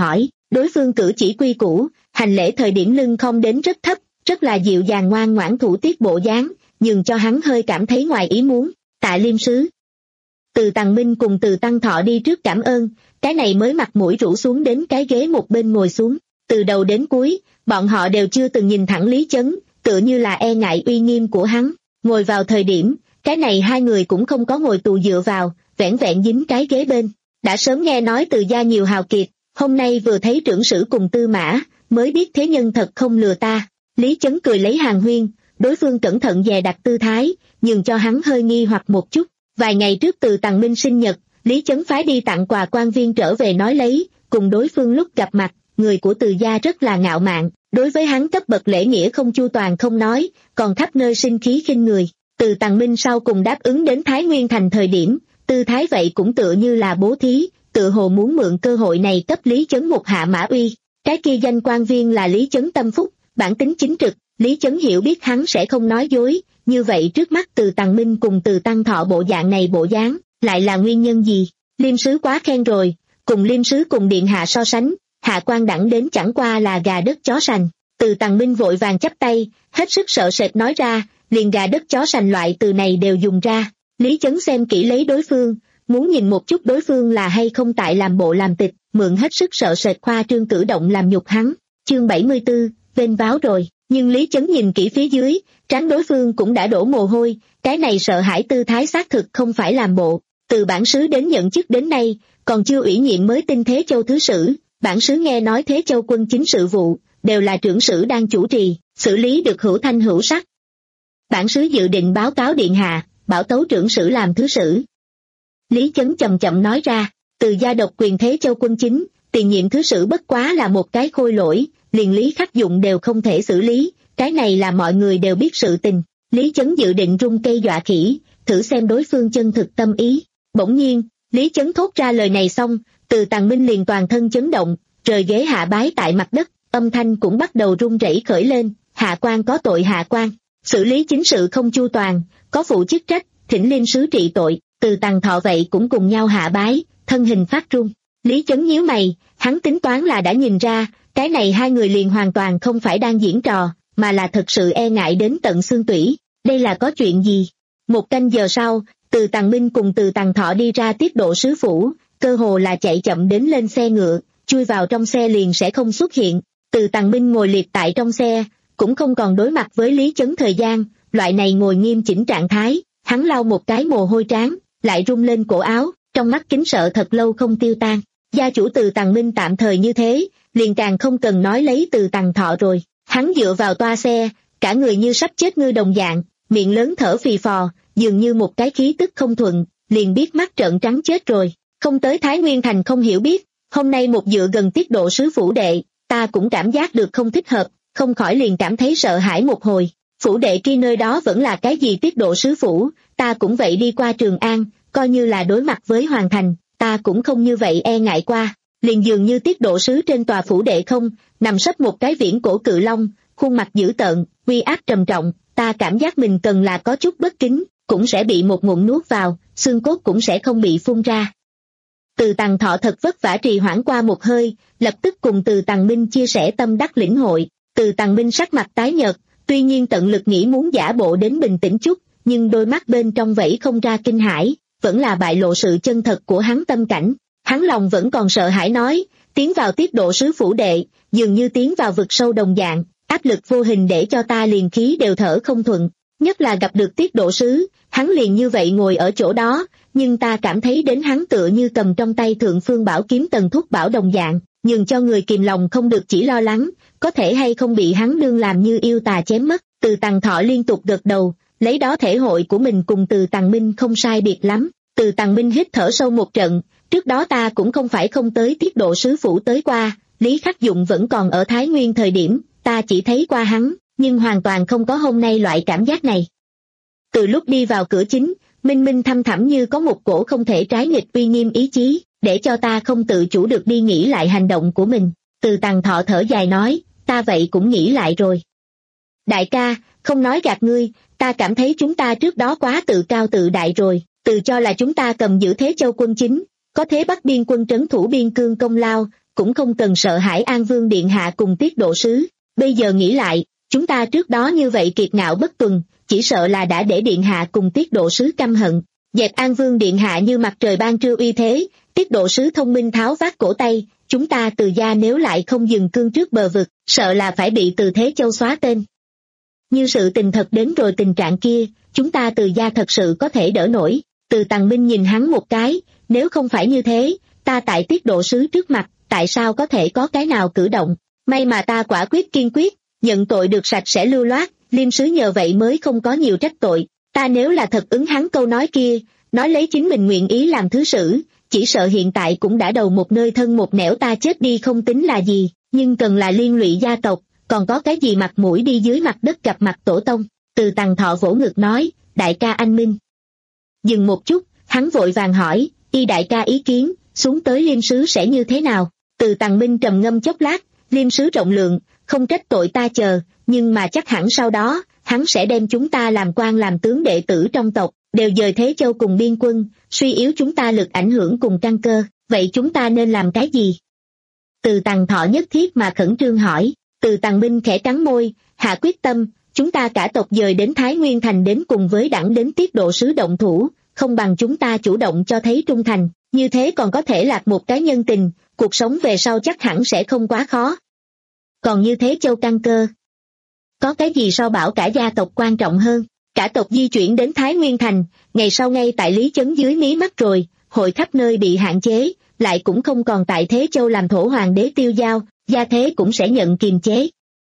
Đối phương cử chỉ quy củ, hành lễ thời điểm lưng không đến rất thấp, rất là dịu dàng ngoan ngoãn thủ tiết bộ dáng, nhưng cho hắn hơi cảm thấy ngoài ý muốn. Tạ Liêm sứ. Từ Tằng Minh cùng Từ Tăng Thọ đi trước cảm ơn, cái này mới mặt mũi rũ xuống đến cái ghế một bên ngồi xuống. Từ đầu đến cuối, bọn họ đều chưa từng nhìn thẳng Lý Chấn, tựa như là e ngại uy nghiêm của hắn. Ngồi vào thời điểm, cái này hai người cũng không có ngồi tù dựa vào, vẻn vẹn dính cái ghế bên. Đã sớm nghe nói Từ gia nhiều hào kiệt, hôm nay vừa thấy trưởng sử cùng Tư Mã, mới biết thế nhân thật không lừa ta. Lý Chấn cười lấy hàng huyên, đối phương cẩn thận dè đặt tư thái, nhưng cho hắn hơi nghi hoặc một chút. Vài ngày trước Từ Tằng Minh sinh nhật, Lý Chấn phái đi tặng quà quan viên trở về nói lấy, cùng đối phương lúc gặp mặt, người của Từ gia rất là ngạo mạn, đối với hắn cấp bậc lễ nghĩa không chu toàn không nói, còn khắp nơi sinh khí khinh người. Từ Tằng Minh sau cùng đáp ứng đến Thái Nguyên Thành thời điểm, tư thái vậy cũng tựa như là bố thí, tự hồ muốn mượn cơ hội này cấp Lý Chấn một hạ mã uy. Cái kia danh quan viên là Lý Chấn tâm phúc, bản tính chính trực, Lý Chấn hiểu biết hắn sẽ không nói dối, như vậy trước mắt Từ Tằng Minh cùng Từ Tăng Thọ bộ dạng này bộ dáng, lại là nguyên nhân gì? Liêm sứ quá khen rồi, cùng Liêm sứ cùng điện hạ so sánh, hạ quan đẳng đến chẳng qua là gà đất chó sành. Từ Tằng Minh vội vàng chắp tay, hết sức sợ sệt nói ra, liền gà đất chó sành loại từ này đều dùng ra. Lý Chấn xem kỹ lấy đối phương, muốn nhìn một chút đối phương là hay không tại làm bộ làm tịch, mượn hết sức sợ sệt khoa trương cử động làm nhục hắn. Chương bảy mươi tư, vênh váo rồi, nhưng Lý Chấn nhìn kỹ phía dưới, trán đối phương cũng đã đổ mồ hôi, cái này sợ hãi tư thái xác thực không phải làm bộ. Từ bản sứ đến nhận chức đến nay, còn chưa ủy nhiệm mới tin Thế Châu thứ sử, bản sứ nghe nói Thế Châu quân chính sự vụ, đều là trưởng sử đang chủ trì, xử lý được hữu thanh hữu sắc. Bản sứ dự định báo cáo điện hạ, bảo tấu trưởng sử làm thứ sử. Lý Chấn chậm chậm nói ra, Từ gia độc quyền Thế Châu quân chính, tiền nhiệm thứ sử bất quá là một cái khôi lỗi, liền Lý Khắc Dụng đều không thể xử lý, cái này là mọi người đều biết sự tình. Lý Chấn dự định rung cây dọa khỉ, thử xem đối phương chân thực tâm ý. Bỗng nhiên, Lý Chấn thốt ra lời này xong, Từ Tằng Minh liền toàn thân chấn động, rời ghế hạ bái tại mặt đất, âm thanh cũng bắt đầu run rẩy khởi lên. Hạ quan có tội, hạ quan xử lý chính sự không chu toàn, có phụ chức trách, thỉnh Liêm sứ trị tội. Từ Tằng Thọ vậy cũng cùng nhau hạ bái, thân hình phát run. Lý Chấn nhíu mày, hắn tính toán là đã nhìn ra, cái này hai người liền hoàn toàn không phải đang diễn trò, mà là thật sự e ngại đến tận xương tủy. Đây là có chuyện gì? Một canh giờ sau, Từ Tằng Minh cùng Từ Tằng Thọ đi ra tiết độ sứ phủ, cơ hồ là chạy chậm đến lên xe ngựa, chui vào trong xe liền sẽ không xuất hiện. Từ Tằng Minh ngồi liệt tại trong xe, cũng không còn đối mặt với Lý Chấn thời gian, loại này ngồi nghiêm chỉnh trạng thái, hắn lau một cái mồ hôi trán, lại rung lên cổ áo, trong mắt kính sợ thật lâu không tiêu tan. Gia chủ Từ Tằng Minh tạm thời như thế, liền càng không cần nói lấy Từ Tằng Thọ rồi. Hắn dựa vào toa xe, cả người như sắp chết ngư đồng dạng, miệng lớn thở phì phò, dường như một cái khí tức không thuận, liền biết mắt trợn trắng chết rồi. Không tới Thái Nguyên Thành không hiểu biết, hôm nay một dựa gần tiết độ sứ phủ đệ, ta cũng cảm giác được không thích hợp, không khỏi liền cảm thấy sợ hãi một hồi. Phủ đệ kia nơi đó vẫn là cái gì tiết độ sứ phủ, ta cũng vậy đi qua Trường An, coi như là đối mặt với Hoàng Thành, ta cũng không như vậy e ngại qua. Liền dường như tiết độ sứ trên tòa phủ đệ không, nằm sấp một cái viễn cổ cự long, khuôn mặt dữ tợn, uy áp trầm trọng, ta cảm giác mình cần là có chút bất kính, cũng sẽ bị một ngụm nuốt vào, xương cốt cũng sẽ không bị phun ra. Từ Tằng Thọ thật vất vả trì hoãn qua một hơi, lập tức cùng Từ Tằng Minh chia sẻ tâm đắc lĩnh hội. Từ Tằng Minh sắc mặt tái nhợt, tuy nhiên tận lực nghĩ muốn giả bộ đến bình tĩnh chút, nhưng đôi mắt bên trong vẫy không ra kinh hãi, vẫn là bại lộ sự chân thật của hắn tâm cảnh. Hắn lòng vẫn còn sợ hãi nói, tiến vào tiết độ sứ phủ đệ, dường như tiến vào vực sâu đồng dạng, áp lực vô hình để cho ta liền khí đều thở không thuận. Nhất là gặp được tiết độ sứ, hắn liền như vậy ngồi ở chỗ đó, nhưng ta cảm thấy đến hắn tựa như cầm trong tay thượng phương bảo kiếm tần thúc bảo đồng dạng, nhường cho người kìm lòng không được chỉ lo lắng, có thể hay không bị hắn đương làm như yêu tà chém mất. Từ Tằng Thọ liên tục gật đầu, lấy đó thể hội của mình cùng Từ Tằng Minh không sai biệt lắm. Từ Tằng Minh hít thở sâu một trận, trước đó ta cũng không phải không tới tiết độ sứ phủ tới qua, Lý Khắc Dụng vẫn còn ở Thái Nguyên thời điểm, ta chỉ thấy qua hắn, nhưng hoàn toàn không có hôm nay loại cảm giác này. Từ lúc đi vào cửa chính, minh minh thăm thẳm như có một cổ không thể trái nghịch uy nghiêm ý chí, để cho ta không tự chủ được đi nghĩ lại hành động của mình. Từ Tằng Thọ thở dài nói, ta vậy cũng nghĩ lại rồi. Đại ca, không nói gạt ngươi, ta cảm thấy chúng ta trước đó quá tự cao tự đại rồi, tự cho là chúng ta cầm giữ Thế Châu quân chính, có thế Bắc biên quân trấn thủ biên cương công lao, cũng không cần sợ hãi An Vương Điện Hạ cùng Tiết Độ Sứ. Bây giờ nghĩ lại, chúng ta trước đó như vậy kiệt ngạo bất tuần, chỉ sợ là đã để Điện Hạ cùng Tiết Độ Sứ căm hận. Dẹp An Vương Điện Hạ như mặt trời ban trưa uy thế, Tiết Độ Sứ thông minh tháo vát cổ tay, chúng ta Từ gia nếu lại không dừng cương trước bờ vực, sợ là phải bị Từ Thế Châu xóa tên. Như sự tình thật đến rồi tình trạng kia, chúng ta Từ gia thật sự có thể đỡ nổi. Từ Tằng Minh nhìn hắn một cái, nếu không phải như thế, ta tại Tiết Độ Sứ trước mặt, tại sao có thể có cái nào cử động? May mà ta quả quyết kiên quyết, nhận tội được sạch sẽ lưu loát, Liêm Sứ nhờ vậy mới không có nhiều trách tội. Ta nếu là thật ứng hắn câu nói kia, nói lấy chính mình nguyện ý làm thứ sử, chỉ sợ hiện tại cũng đã đầu một nơi thân một nẻo ta chết đi không tính là gì, nhưng cần là liên lụy gia tộc, còn có cái gì mặt mũi đi dưới mặt đất gặp mặt tổ tông. Từ Tằng Thọ vỗ ngực nói, đại ca anh minh. Dừng một chút, hắn vội vàng hỏi, y đại ca ý kiến, xuống tới Liêm Sứ sẽ như thế nào? Từ Tằng Minh trầm ngâm chốc lát, Liêm Sứ rộng lượng, không trách tội ta chờ, nhưng mà chắc hẳn sau đó, hắn sẽ đem chúng ta làm quan làm tướng đệ tử trong tộc, đều dời Thế Châu cùng biên quân, suy yếu chúng ta lực ảnh hưởng cùng căn cơ, vậy chúng ta nên làm cái gì? Từ Tằng Thọ nhất thiết mà khẩn trương hỏi. Từ Tằng Minh khẽ cắn môi, hạ quyết tâm, chúng ta cả tộc dời đến Thái Nguyên Thành đến cùng với đẳng đến Tiết Độ Sứ động thủ, không bằng chúng ta chủ động cho thấy trung thành, như thế còn có thể lạc một cái nhân tình, cuộc sống về sau chắc hẳn sẽ không quá khó. Còn như Thế Châu căn cơ, có cái gì so bảo cả gia tộc quan trọng hơn? Cả tộc di chuyển đến Thái Nguyên Thành, ngày sau ngay tại Lý Chấn dưới mí mắt rồi, hội khắp nơi bị hạn chế, lại cũng không còn tại Thế Châu làm thổ hoàng đế tiêu giao, gia thế cũng sẽ nhận kiềm chế.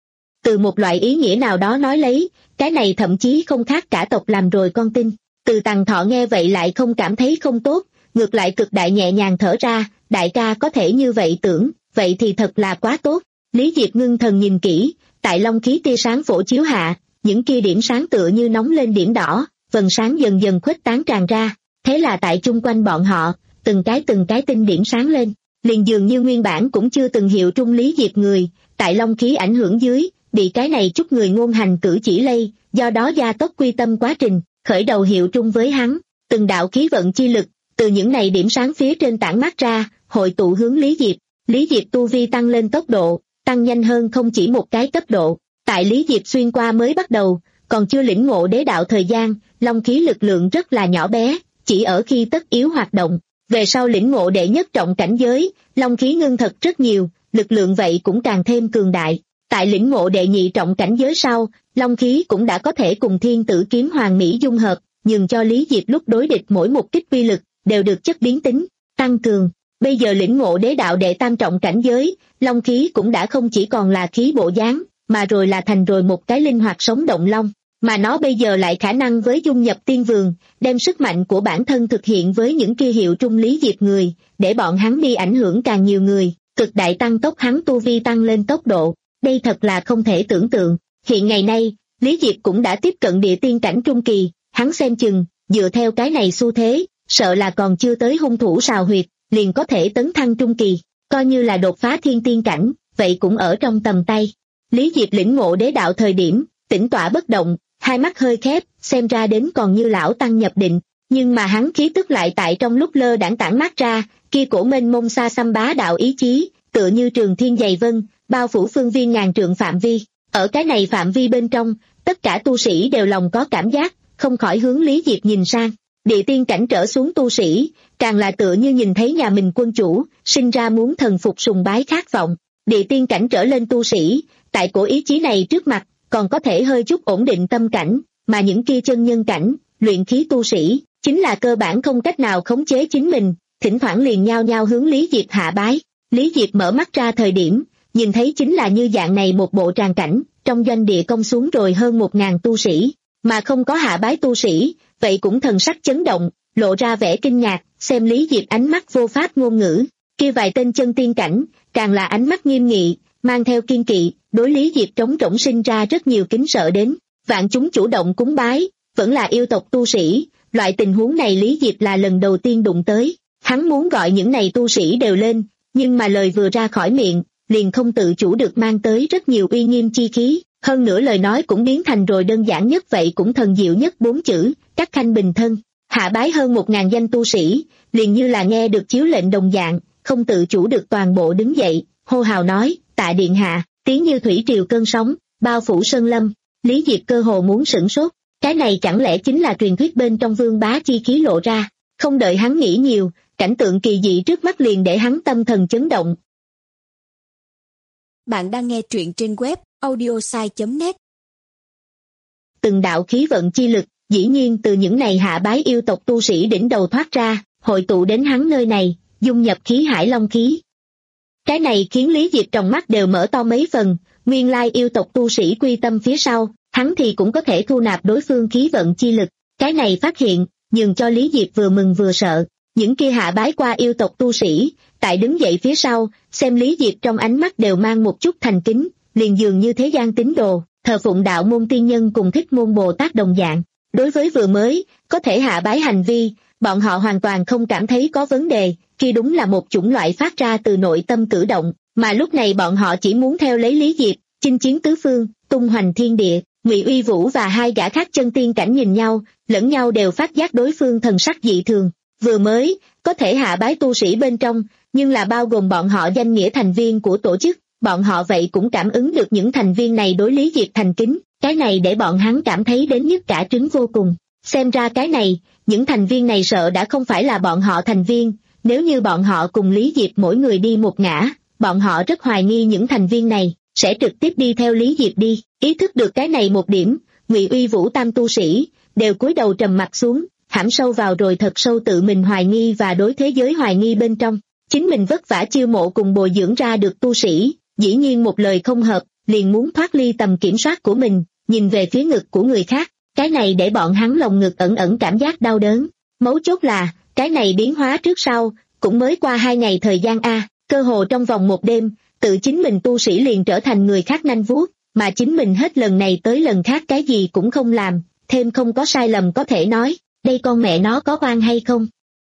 Từ một loại ý nghĩa nào đó nói lấy, cái này thậm chí không khác cả tộc làm rồi con tin. Từ Tằng Thọ nghe vậy lại không cảm thấy không tốt, ngược lại cực đại nhẹ nhàng thở ra, đại ca có thể như vậy tưởng, vậy thì thật là quá tốt. Lý Diệp ngưng thần nhìn kỹ, tại long khí tia sáng phổ chiếu hạ, những kia điểm sáng tựa như nóng lên điểm đỏ, vầng sáng dần dần khuếch tán tràn ra, thế là tại chung quanh bọn họ, từng cái từng cái tinh điểm sáng lên, liền dường như nguyên bản cũng chưa từng hiệu trung Lý Diệp người, tại long khí ảnh hưởng dưới, bị cái này chút người ngôn hành cử chỉ lây, do đó gia tốc quy tâm quá trình, khởi đầu hiệu trung với hắn, từng đạo khí vận chi lực, từ những này điểm sáng phía trên tản mát ra, hội tụ hướng Lý Diệp, Lý Diệp tu vi tăng lên tốc độ, tăng nhanh hơn không chỉ một cái cấp độ. Tại Lý Diệp xuyên qua mới bắt đầu, còn chưa lĩnh ngộ đế đạo thời gian, long khí lực lượng rất là nhỏ bé, chỉ ở khi tất yếu hoạt động. Về sau lĩnh ngộ đệ nhất trọng cảnh giới, long khí ngưng thật rất nhiều, lực lượng vậy cũng càng thêm cường đại. Tại lĩnh ngộ đệ nhị trọng cảnh giới sau, long khí cũng đã có thể cùng thiên tử kiếm hoàng mỹ dung hợp, nhường cho Lý Diệp lúc đối địch mỗi một kích uy lực, đều được chất biến tính, tăng cường. Bây giờ lĩnh ngộ đế đạo đệ tam trọng cảnh giới, long khí cũng đã không chỉ còn là khí bộ dáng, mà rồi là thành rồi một cái linh hoạt sống động long, mà nó bây giờ lại khả năng với dung nhập tiên vườn, đem sức mạnh của bản thân thực hiện với những kia hiệu trung Lý Diệp người, để bọn hắn đi ảnh hưởng càng nhiều người, cực đại tăng tốc hắn tu vi tăng lên tốc độ, đây thật là không thể tưởng tượng. Hiện ngày nay, Lý Diệp cũng đã tiếp cận địa tiên cảnh trung kỳ, hắn xem chừng, dựa theo cái này xu thế, sợ là còn chưa tới hung thủ sào huyệt, liền có thể tấn thăng trung kỳ, coi như là đột phá thiên tiên cảnh, vậy cũng ở trong tầm tay. Lý Diệp lĩnh ngộ đế đạo thời điểm, tĩnh tọa bất động, hai mắt hơi khép, xem ra đến còn như lão tăng nhập định, nhưng mà hắn khí tức lại tại trong lúc lơ đãng tản mát ra, kia cổ mênh mông xa xăm bá đạo ý chí, tựa như trường thiên dày vân, bao phủ phương viên ngàn trượng phạm vi. Ở cái này phạm vi bên trong, tất cả tu sĩ đều lòng có cảm giác, không khỏi hướng Lý Diệp nhìn sang. Địa tiên cảnh trở xuống tu sĩ, càng là tựa như nhìn thấy nhà mình quân chủ, sinh ra muốn thần phục sùng bái khát vọng. Địa tiên cảnh trở lên tu sĩ, tại cổ ý chí này trước mặt, còn có thể hơi chút ổn định tâm cảnh, mà những kia chân nhân cảnh, luyện khí tu sĩ, chính là cơ bản không cách nào khống chế chính mình, thỉnh thoảng liền nhao nhao hướng Lý Diệp hạ bái. Lý Diệp mở mắt ra thời điểm, nhìn thấy chính là như dạng này một bộ tràng cảnh, trong doanh địa công xuống rồi hơn một ngàn tu sĩ, mà không có hạ bái tu sĩ, vậy cũng thần sắc chấn động, lộ ra vẻ kinh ngạc, xem Lý Diệp ánh mắt vô pháp ngôn ngữ, kia vài tên chân tiên cảnh, càng là ánh mắt nghiêm nghị, mang theo kiên kỵ, đối Lý Diệp trống rỗng sinh ra rất nhiều kính sợ đến, vạn chúng chủ động cúng bái, vẫn là yêu tộc tu sĩ, loại tình huống này Lý Diệp là lần đầu tiên đụng tới, hắn muốn gọi những này tu sĩ đều lên, nhưng mà lời vừa ra khỏi miệng, liền không tự chủ được mang tới rất nhiều uy nghiêm chi khí, hơn nữa lời nói cũng biến thành rồi đơn giản nhất vậy cũng thần diệu nhất bốn chữ, các khanh bình thân, hạ bái hơn một ngàn danh tu sĩ, liền như là nghe được chiếu lệnh đồng dạng, không tự chủ được toàn bộ đứng dậy, hô hào nói, tạ điện hạ, tiếng như thủy triều cơn sóng, bao phủ sơn lâm. Lý Diệp cơ hồ muốn sửng sốt, cái này chẳng lẽ chính là truyền thuyết bên trong vương bá chi khí lộ ra. Không đợi hắn nghĩ nhiều, cảnh tượng kỳ dị trước mắt liền để hắn tâm thần chấn động. Bạn đang nghe truyện trên web audiosai chấm net. Từng đạo khí vận chi lực, dĩ nhiên từ những này hạ bái yêu tộc tu sĩ đỉnh đầu thoát ra, hội tụ đến hắn nơi này, dung nhập khí hải long khí. Cái này khiến Lý Diệp trong mắt đều mở to mấy phần, nguyên lai yêu tộc tu sĩ quy tâm phía sau, hắn thì cũng có thể thu nạp đối phương khí vận chi lực. Cái này phát hiện, nhường cho Lý Diệp vừa mừng vừa sợ. Những kia hạ bái qua yêu tộc tu sĩ, tại đứng dậy phía sau, xem Lý Diệp trong ánh mắt đều mang một chút thành kính, liền dường như thế gian tín đồ, thờ phụng đạo môn tiên nhân cùng thích môn Bồ Tát đồng dạng. Đối với vừa mới, có thể hạ bái hành vi, bọn họ hoàn toàn không cảm thấy có vấn đề, kia đúng là một chủng loại phát ra từ nội tâm cử động, mà lúc này bọn họ chỉ muốn theo lấy Lý Diệp, chinh chiến tứ phương, tung hoành thiên địa. Ngụy Uy Vũ và hai gã khác chân tiên cảnh nhìn nhau, lẫn nhau đều phát giác đối phương thần sắc dị thường. Vừa mới, có thể hạ bái tu sĩ bên trong, nhưng là bao gồm bọn họ danh nghĩa thành viên của tổ chức, bọn họ vậy cũng cảm ứng được những thành viên này đối Lý Diệp thành kính, cái này để bọn hắn cảm thấy đến nhất cả trứng vô cùng. Xem ra cái này, những thành viên này sợ đã không phải là bọn họ thành viên, nếu như bọn họ cùng Lý Diệp mỗi người đi một ngã, bọn họ rất hoài nghi những thành viên này sẽ trực tiếp đi theo Lý Diệp đi. Ý thức được cái này một điểm, Ngụy Uy Vũ tam tu sĩ đều cúi đầu trầm mặt xuống, hãm sâu vào rồi thật sâu tự mình hoài nghi và đối thế giới hoài nghi bên trong. Chính mình vất vả chiêu mộ cùng bồi dưỡng ra được tu sĩ, dĩ nhiên một lời không hợp, liền muốn thoát ly tầm kiểm soát của mình, nhìn về phía ngực của người khác, cái này để bọn hắn lòng ngực ẩn ẩn cảm giác đau đớn. Mấu chốt là, cái này biến hóa trước sau, cũng mới qua hai ngày thời gian a, cơ hồ trong vòng một đêm, tự chính mình tu sĩ liền trở thành người khác nanh vuốt, mà chính mình hết lần này tới lần khác cái gì cũng không làm, thêm không có sai lầm có thể nói, đây con mẹ nó có oan hay không?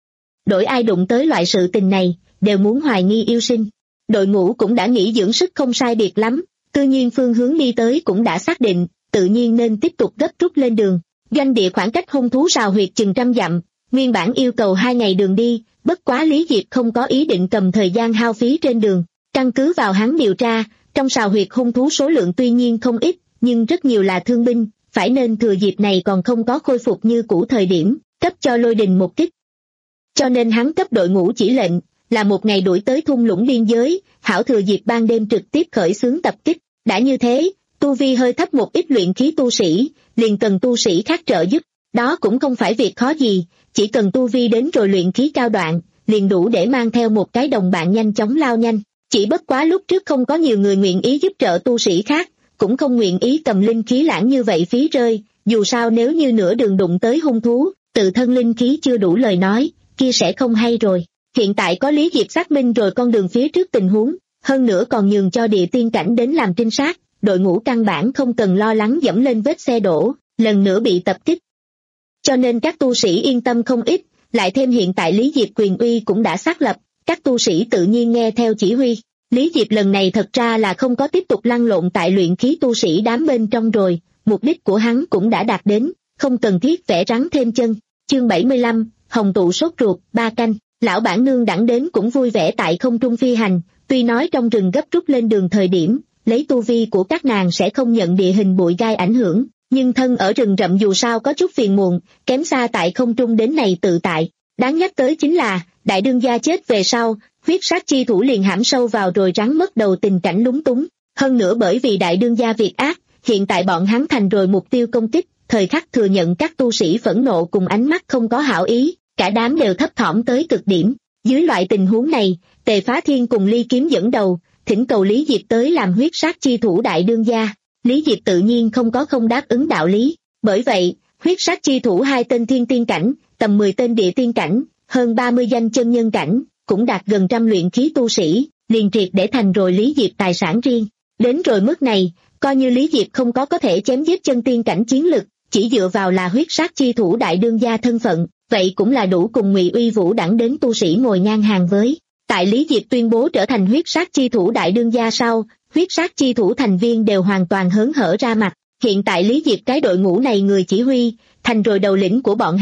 Đổi ai đụng tới loại sự tình này, đều muốn hoài nghi yêu sinh. Đội ngũ cũng đã nghỉ dưỡng sức không sai biệt lắm, tự nhiên phương hướng đi tới cũng đã xác định, tự nhiên nên tiếp tục gấp rút lên đường. Doanh địa khoảng cách hung thú rào huyệt chừng trăm dặm, nguyên bản yêu cầu hai ngày đường đi, bất quá Lý Diệp không có ý định cầm thời gian hao phí trên đường. Căn cứ vào hắn điều tra, trong rào huyệt hung thú số lượng tuy nhiên không ít, nhưng rất nhiều là thương binh, phải nên thừa dịp này còn không có khôi phục như cũ thời điểm, cấp cho Lôi Đình một kích. Cho nên hắn cấp đội ngũ chỉ lệnh, là một ngày đuổi tới thung lũng biên giới, hảo thừa dịp ban đêm trực tiếp khởi xướng tập kích. Đã như thế, tu vi hơi thấp một ít luyện khí tu sĩ, liền cần tu sĩ khác trợ giúp, đó cũng không phải việc khó gì, chỉ cần tu vi đến rồi luyện khí cao đoạn, liền đủ để mang theo một cái đồng bạn nhanh chóng lao nhanh. Chỉ bất quá lúc trước không có nhiều người nguyện ý giúp trợ tu sĩ khác, cũng không nguyện ý cầm linh khí lãng như vậy phí rơi, dù sao nếu như nửa đường đụng tới hung thú, tự thân linh khí chưa đủ lời nói, kia sẽ không hay rồi. Hiện tại có Lý Diệp xác minh rồi con đường phía trước tình huống, hơn nữa còn nhường cho địa tiên cảnh đến làm trinh sát, đội ngũ căn bản không cần lo lắng dẫm lên vết xe đổ, lần nữa bị tập kích. Cho nên các tu sĩ yên tâm không ít, lại thêm hiện tại Lý Diệp quyền uy cũng đã xác lập, các tu sĩ tự nhiên nghe theo chỉ huy. Lý Diệp lần này thật ra là không có tiếp tục lăn lộn tại luyện khí tu sĩ đám bên trong rồi, mục đích của hắn cũng đã đạt đến, không cần thiết vẽ rắn thêm chân. Chương bảy mươi lăm, Hồng tụ sốt ruột, ba canh. Lão bản nương đẳng đến cũng vui vẻ tại không trung phi hành, tuy nói trong rừng gấp rút lên đường thời điểm, lấy tu vi của các nàng sẽ không nhận địa hình bụi gai ảnh hưởng, nhưng thân ở rừng rậm dù sao có chút phiền muộn, kém xa tại không trung đến này tự tại. Đáng nhắc tới chính là, đại đương gia chết về sau, huyết sát chi thủ liền hãm sâu vào rồi rắn mất đầu tình cảnh lúng túng. Hơn nữa bởi vì đại đương gia việc ác, hiện tại bọn hắn thành rồi mục tiêu công kích, thời khắc thừa nhận các tu sĩ phẫn nộ cùng ánh mắt không có hảo ý, cả đám đều thấp thỏm tới cực điểm. Dưới loại tình huống này, Tề Phá Thiên cùng Ly Kiếm dẫn đầu, thỉnh cầu Lý Diệp tới làm huyết sát chi thủ đại đương gia. Lý Diệp tự nhiên không có không đáp ứng đạo lý, bởi vậy, huyết sát chi thủ hai tên thiên tiên cảnh, tầm mười tên địa tiên cảnh, hơn ba mươi danh chân nhân cảnh, cũng đạt gần trăm luyện khí tu sĩ, liền triệt để thành rồi Lý Diệp tài sản riêng. Đến rồi mức này, coi như Lý Diệp không có có thể chém giết chân tiên cảnh chiến lực, chỉ dựa vào là huyết sát chi thủ đại đương gia thân phận, vậy cũng là đủ cùng Ngụy Uy Vũ đẳng đến tu sĩ ngồi ngang hàng với. Tại Lý Diệp tuyên bố trở thành huyết sát chi thủ đại đương gia sau, huyết sát chi thủ thành viên đều hoàn toàn hớn hở ra mặt. Hiện tại Lý Diệp cái đội ngũ này người chỉ huy, thành rồi đầu lĩnh của bọn hắn,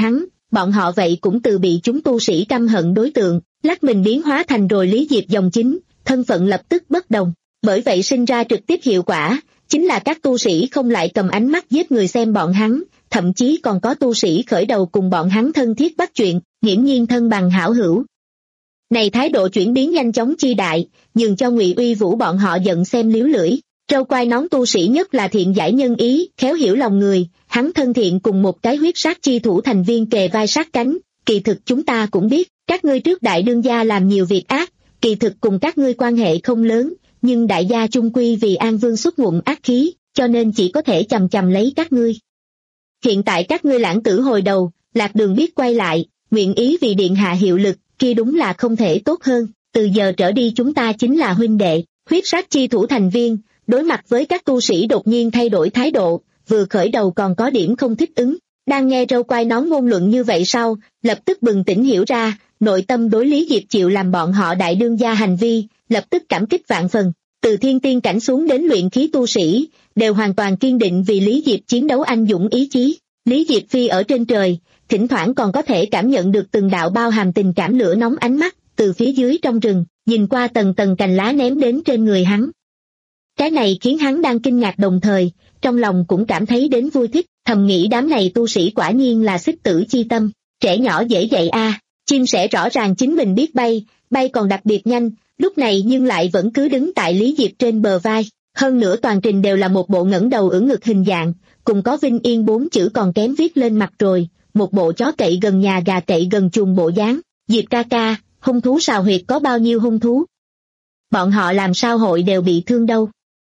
bọn họ vậy cũng từ bị chúng tu sĩ căm hận đối tượng, lắc mình biến hóa thành rồi Lý Diệp dòng chính, thân phận lập tức bất đồng, bởi vậy sinh ra trực tiếp hiệu quả, chính là các tu sĩ không lại cầm ánh mắt giết người xem bọn hắn, thậm chí còn có tu sĩ khởi đầu cùng bọn hắn thân thiết bắt chuyện, nghiễm nhiên thân bằng hảo hữu. Này thái độ chuyển biến nhanh chóng chi đại, nhường cho Ngụy Uy Vũ bọn họ giận xem liếu lưỡi. Râu quai nón tu sĩ nhất là thiện giải nhân ý, khéo hiểu lòng người, hắn thân thiện cùng một cái huyết sát chi thủ thành viên kề vai sát cánh, kỳ thực chúng ta cũng biết, các ngươi trước đại đương gia làm nhiều việc ác, kỳ thực cùng các ngươi quan hệ không lớn, nhưng đại gia chung quy vì An Vương xuất ngụm ác khí, cho nên chỉ có thể chầm chầm lấy các ngươi. Hiện tại các ngươi lãng tử hồi đầu, lạc đường biết quay lại, nguyện ý vì điện hạ hiệu lực, kia đúng là không thể tốt hơn, từ giờ trở đi chúng ta chính là huynh đệ, huyết sát chi thủ thành viên. Đối mặt với các tu sĩ đột nhiên thay đổi thái độ, vừa khởi đầu còn có điểm không thích ứng, đang nghe râu quai nón ngôn luận như vậy sau, lập tức bừng tỉnh hiểu ra, nội tâm đối Lý Diệp chịu làm bọn họ đại đương gia hành vi, lập tức cảm kích vạn phần, từ thiên tiên cảnh xuống đến luyện khí tu sĩ, đều hoàn toàn kiên định vì Lý Diệp chiến đấu anh dũng ý chí. Lý Diệp phi ở trên trời, thỉnh thoảng còn có thể cảm nhận được từng đạo bao hàm tình cảm lửa nóng ánh mắt, từ phía dưới trong rừng, nhìn qua tầng tầng cành lá ném đến trên người hắn. Cái này khiến hắn đang kinh ngạc đồng thời, trong lòng cũng cảm thấy đến vui thích, thầm nghĩ đám này tu sĩ quả nhiên là xích tử chi tâm, trẻ nhỏ dễ dạy a, à. Chim sẻ rõ ràng chính mình biết bay, bay còn đặc biệt nhanh, lúc này nhưng lại vẫn cứ đứng tại Lý Diệp trên bờ vai, hơn nữa toàn trình đều là một bộ ngẩng đầu ưỡn ngực hình dạng, cùng có Vinh Yên bốn chữ còn kém viết lên mặt rồi, một bộ chó cậy gần nhà gà cậy gần chuồng bộ dáng. Diệp ca ca, hung thú sào huyệt có bao nhiêu hung thú? Bọn họ làm sao hội đều bị thương đâu?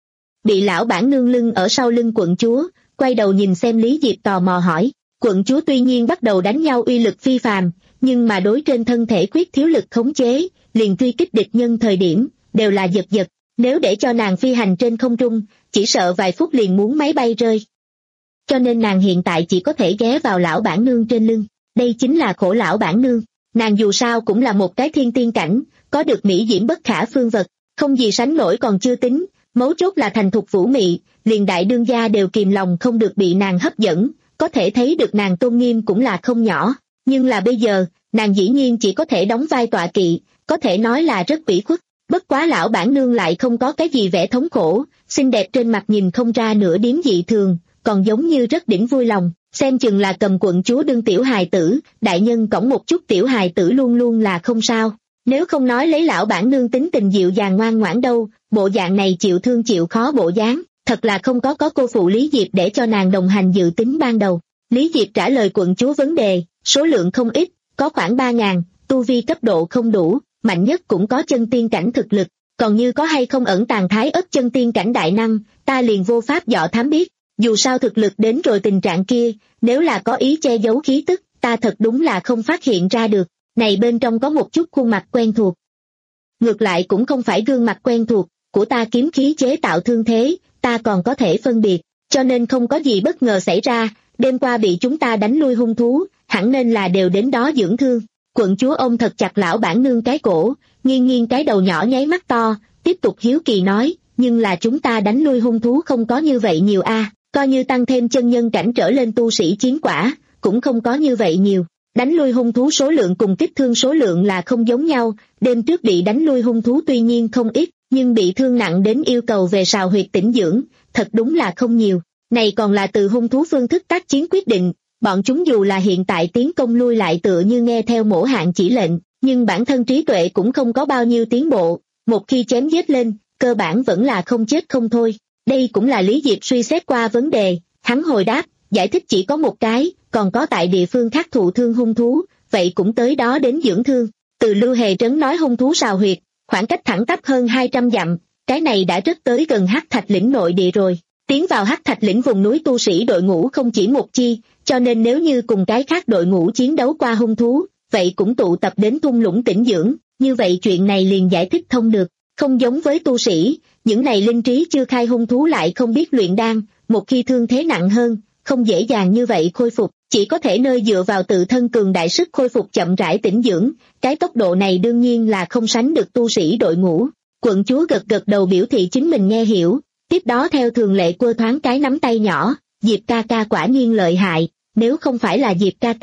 Bị lão bản nương lưng ở sau lưng quận chúa, quay đầu nhìn xem Lý Diệp tò mò hỏi. Quận chúa tuy nhiên bắt đầu đánh nhau uy lực phi phàm, nhưng mà đối trên thân thể khuyết thiếu lực khống chế, liền truy kích địch nhân thời điểm, đều là giật giật, nếu để cho nàng phi hành trên không trung, chỉ sợ vài phút liền muốn máy bay rơi. Cho nên nàng hiện tại chỉ có thể ghé vào lão bản nương trên lưng, đây chính là khổ lão bản nương, nàng dù sao cũng là một cái thiên tiên cảnh, có được mỹ diễm bất khả phương vật, không gì sánh nổi còn chưa tính. Mấu chốt là thành thục vũ mị, liền đại đương gia đều kìm lòng không được bị nàng hấp dẫn, có thể thấy được nàng tôn nghiêm cũng là không nhỏ, nhưng là bây giờ, nàng dĩ nhiên chỉ có thể đóng vai tọa kỵ, có thể nói là rất ủy khuất, bất quá lão bản nương lại không có cái gì vẻ thống khổ, xinh đẹp trên mặt nhìn không ra nửa điểm dị thường, còn giống như rất đỉnh vui lòng, xem chừng là cầm quận chúa đương tiểu hài tử, đại nhân cõng một chút tiểu hài tử luôn luôn là không sao. Nếu không nói lấy lão bản nương tính tình dịu dàng ngoan ngoãn đâu, bộ dạng này chịu thương chịu khó bộ dáng, thật là không có có cô phụ Lý Diệp để cho nàng đồng hành dự tính ban đầu. Lý Diệp trả lời quận chúa vấn đề, số lượng không ít, có khoảng ba ngàn, tu vi cấp độ không đủ, mạnh nhất cũng có chân tiên cảnh thực lực, còn như có hay không ẩn tàng thái ất chân tiên cảnh đại năng, ta liền vô pháp dò thám biết, dù sao thực lực đến rồi tình trạng kia, nếu là có ý che giấu khí tức, ta thật đúng là không phát hiện ra được. Này bên trong có một chút khuôn mặt quen thuộc. Ngược lại cũng không phải gương mặt quen thuộc, của ta kiếm khí chế tạo thương thế, ta còn có thể phân biệt, cho nên không có gì bất ngờ xảy ra, đêm qua bị chúng ta đánh lui hung thú, hẳn nên là đều đến đó dưỡng thương. Quận chúa ôm thật chặt lão bản nương cái cổ, nghiêng nghiêng cái đầu nhỏ nháy mắt to, tiếp tục hiếu kỳ nói, nhưng là chúng ta đánh lui hung thú không có như vậy nhiều a, coi như tăng thêm chân nhân cảnh trở lên tu sĩ chiến quả, cũng không có như vậy nhiều. Đánh lui hung thú số lượng cùng kích thương số lượng là không giống nhau, đêm trước bị đánh lui hung thú tuy nhiên không ít, nhưng bị thương nặng đến yêu cầu về sào huyệt tĩnh dưỡng, thật đúng là không nhiều. Này còn là từ hung thú phương thức tác chiến quyết định, bọn chúng dù là hiện tại tiến công lui lại tựa như nghe theo mổ hạn chỉ lệnh, nhưng bản thân trí tuệ cũng không có bao nhiêu tiến bộ, một khi chém giết lên, cơ bản vẫn là không chết không thôi. Đây cũng là Lý Diệp suy xét qua vấn đề, hắn hồi đáp, giải thích chỉ có một cái, còn có tại địa phương khác thụ thương hung thú, vậy cũng tới đó đến dưỡng thương. Từ Lưu Hề Trấn nói hung thú sào huyệt, khoảng cách thẳng tắp hơn hai trăm dặm, cái này đã rất tới gần Hắc Thạch lĩnh nội địa rồi. Tiến vào Hắc Thạch lĩnh vùng núi tu sĩ đội ngũ không chỉ một chi, cho nên nếu như cùng cái khác đội ngũ chiến đấu qua hung thú, vậy cũng tụ tập đến thung lũng tĩnh dưỡng, như vậy chuyện này liền giải thích thông được. Không giống với tu sĩ, những này linh trí chưa khai hung thú lại không biết luyện đan, một khi thương thế nặng hơn, không dễ dàng như vậy khôi phục, chỉ có thể nơi dựa vào tự thân cường đại sức khôi phục chậm rãi tĩnh dưỡng, cái tốc độ này đương nhiên là không sánh được tu sĩ đội ngũ. Quận chúa gật gật đầu biểu thị chính mình nghe hiểu, tiếp đó theo thường lệ quơ thoáng cái nắm tay nhỏ, Diệp ca ca quả nhiên lợi hại, nếu không phải là Diệp ca ca,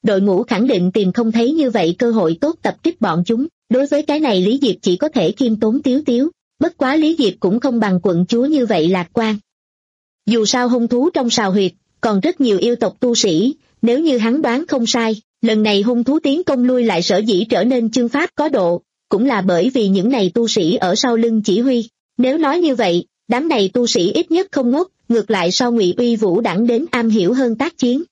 đội ngũ khẳng định tìm không thấy như vậy cơ hội tốt tập kích bọn chúng. Đối với cái này Lý Diệp chỉ có thể khiêm tốn tiếu tiếu, bất quá Lý Diệp cũng không bằng quận chúa như vậy lạc quan. Dù sao hung thú trong sào huyệt, còn rất nhiều yêu tộc tu sĩ, nếu như hắn đoán không sai, lần này hung thú tiến công lui lại sở dĩ trở nên chương pháp có độ, cũng là bởi vì những này tu sĩ ở sau lưng chỉ huy. Nếu nói như vậy, đám này tu sĩ ít nhất không ngốc, ngược lại so Ngụy Uy Vũ đẳng đến am hiểu hơn tác chiến.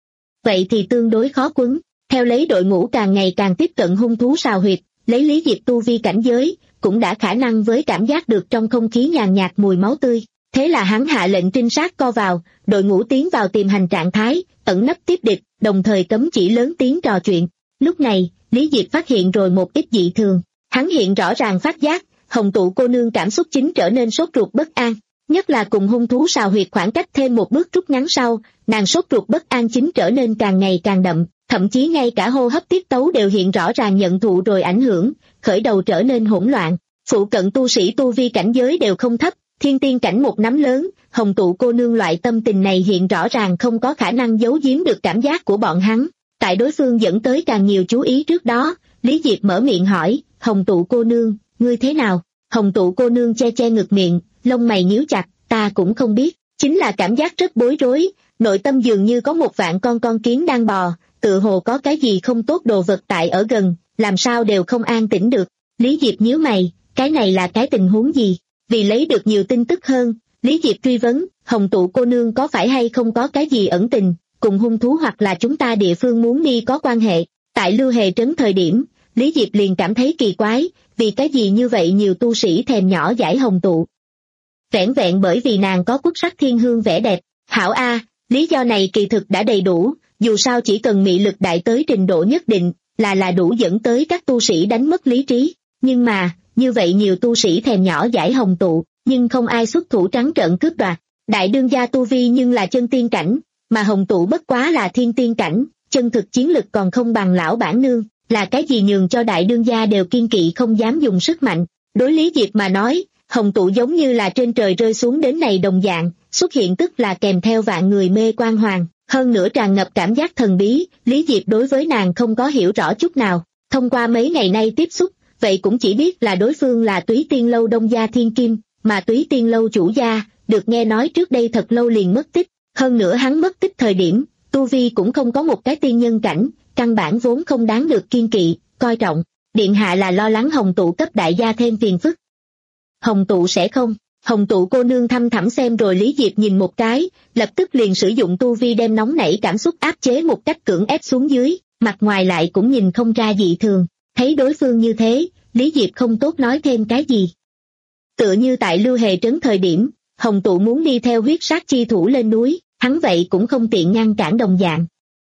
Vậy thì tương đối khó quấn, theo lấy đội ngũ càng ngày càng tiếp cận hung thú sào huyệt, lấy Lý Diệp tu vi cảnh giới, cũng đã khả năng với cảm giác được trong không khí nhàn nhạt mùi máu tươi. Thế là hắn hạ lệnh trinh sát co vào, đội ngũ tiến vào tìm hành trạng thái, ẩn nấp tiếp địch, đồng thời cấm chỉ lớn tiếng trò chuyện. Lúc này, Lý Diệp phát hiện rồi một ít dị thường. Hắn hiện rõ ràng phát giác, Hồng Tụ cô nương cảm xúc chính trở nên sốt ruột bất an. Nhất là cùng hung thú sào huyệt khoảng cách thêm một bước rút ngắn sau, nàng sốt ruột bất an chính trở nên càng ngày càng đậm, thậm chí ngay cả hô hấp tiết tấu đều hiện rõ ràng nhận thụ rồi ảnh hưởng, khởi đầu trở nên hỗn loạn. Phụ cận tu sĩ tu vi cảnh giới đều không thấp, thiên tiên cảnh một nắm lớn, Hồng Tụ cô nương loại tâm tình này hiện rõ ràng không có khả năng giấu giếm được cảm giác của bọn hắn. Tại đối phương dẫn tới càng nhiều chú ý trước đó, Lý Diệp mở miệng hỏi, Hồng Tụ cô nương, ngươi thế nào? Hồng Tụ cô nương che che ngực miệng, lông mày nhíu chặt, ta cũng không biết, chính là cảm giác rất bối rối, nội tâm dường như có một vạn con con kiến đang bò, tự hồ có cái gì không tốt đồ vật tại ở gần, làm sao đều không an tĩnh được. Lý Diệp nhíu mày, cái này là cái tình huống gì? Vì lấy được nhiều tin tức hơn, Lý Diệp truy vấn, Hồng Tụ cô nương có phải hay không có cái gì ẩn tình, cùng hung thú hoặc là chúng ta địa phương muốn đi có quan hệ. Tại Lưu Hề Trấn thời điểm, Lý Diệp liền cảm thấy kỳ quái, vì cái gì như vậy nhiều tu sĩ thèm nhỏ dãi Hồng Tụ. Vẻn vẹn bởi vì nàng có quốc sắc thiên hương vẻ đẹp. Hảo A, lý do này kỳ thực đã đầy đủ, dù sao chỉ cần mị lực đại tới trình độ nhất định, là là đủ dẫn tới các tu sĩ đánh mất lý trí. Nhưng mà, như vậy nhiều tu sĩ thèm nhỏ dãi Hồng Tụ, nhưng không ai xuất thủ trắng trợn cướp đoạt. Đại đương gia tu vi nhưng là chân tiên cảnh, mà Hồng Tụ bất quá là thiên tiên cảnh, chân thực chiến lực còn không bằng lão bản nương, là cái gì nhường cho đại đương gia đều kiên kỵ không dám dùng sức mạnh. Đối Lý Diệp mà nói, Hồng Tụ giống như là trên trời rơi xuống đến này đồng dạng, xuất hiện tức là kèm theo vạn người mê quan hoàng, hơn nữa tràn ngập cảm giác thần bí. Lý Diệp đối với nàng không có hiểu rõ chút nào, thông qua mấy ngày nay tiếp xúc, vậy cũng chỉ biết là đối phương là Túy Tiên Lâu Đông Gia Thiên Kim, mà Túy Tiên Lâu chủ gia, được nghe nói trước đây thật lâu liền mất tích, hơn nữa hắn mất tích thời điểm, tu vi cũng không có một cái tiên nhân cảnh, căn bản vốn không đáng được kiên kỵ, coi trọng. Điện hạ là lo lắng Hồng Tụ cấp đại gia thêm phiền phức. Hồng Tụ sẽ không. Hồng Tụ cô nương thăm thẳm xem rồi Lý Diệp nhìn một cái, lập tức liền sử dụng tu vi đem nóng nảy cảm xúc áp chế một cách cưỡng ép xuống dưới, mặt ngoài lại cũng nhìn không ra dị thường. Thấy đối phương như thế, Lý Diệp không tốt nói thêm cái gì. Tựa như tại Lưu Hề Trấn thời điểm, Hồng Tụ muốn đi theo huyết sát chi thủ lên núi, hắn vậy cũng không tiện ngăn cản đồng dạng.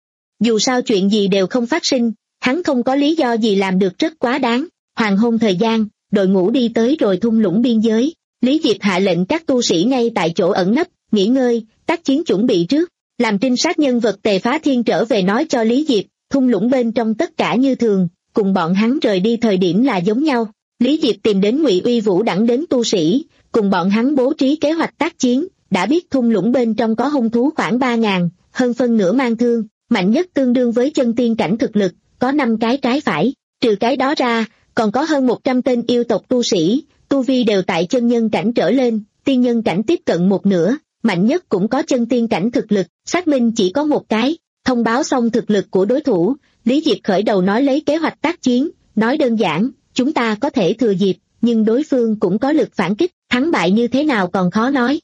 Dù sao chuyện gì đều không phát sinh, hắn không có lý do gì làm được rất quá đáng. Hoàng hôn thời gian, đội ngũ đi tới rồi thung lũng biên giới, Lý Diệp hạ lệnh các tu sĩ ngay tại chỗ ẩn nấp, nghỉ ngơi, tác chiến chuẩn bị trước. Làm trinh sát nhân vật Tề Phá Thiên trở về nói cho Lý Diệp, thung lũng bên trong tất cả như thường, cùng bọn hắn rời đi thời điểm là giống nhau. Lý Diệp tìm đến Ngụy Uy Vũ đẳng đến tu sĩ, cùng bọn hắn bố trí kế hoạch tác chiến, đã biết thung lũng bên trong có hung thú khoảng ba ngàn, hơn phân nửa mang thương, mạnh nhất tương đương với chân tiên cảnh thực lực, có năm cái trái phải, trừ cái đó ra, còn có hơn một trăm tên yêu tộc tu sĩ, tu vi đều tại chân nhân cảnh trở lên, tiên nhân cảnh tiếp cận một nửa, mạnh nhất cũng có chân tiên cảnh thực lực, xác minh chỉ có một cái. Thông báo xong thực lực của đối thủ, Lý Diệp khởi đầu nói lấy kế hoạch tác chiến, nói đơn giản, chúng ta có thể thừa dịp, nhưng đối phương cũng có lực phản kích, thắng bại như thế nào còn khó nói.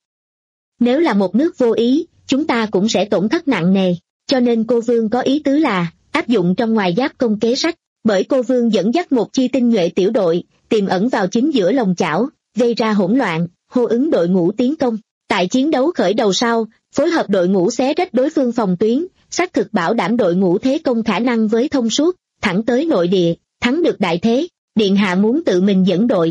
Nếu là một nước vô ý, chúng ta cũng sẽ tổn thất nặng nề, cho nên cô Vương có ý tứ là, áp dụng trong ngoài giáp công kế sách, bởi cô Vương dẫn dắt một chi tinh nhuệ tiểu đội, tiềm ẩn vào chính giữa lồng chảo, gây ra hỗn loạn, hô ứng đội ngũ tiến công. Tại chiến đấu khởi đầu sau, phối hợp đội ngũ xé rách đối phương phòng tuyến, xác thực bảo đảm đội ngũ thế công khả năng với thông suốt, thẳng tới nội địa, thắng được đại thế. Điện hạ muốn tự mình dẫn đội.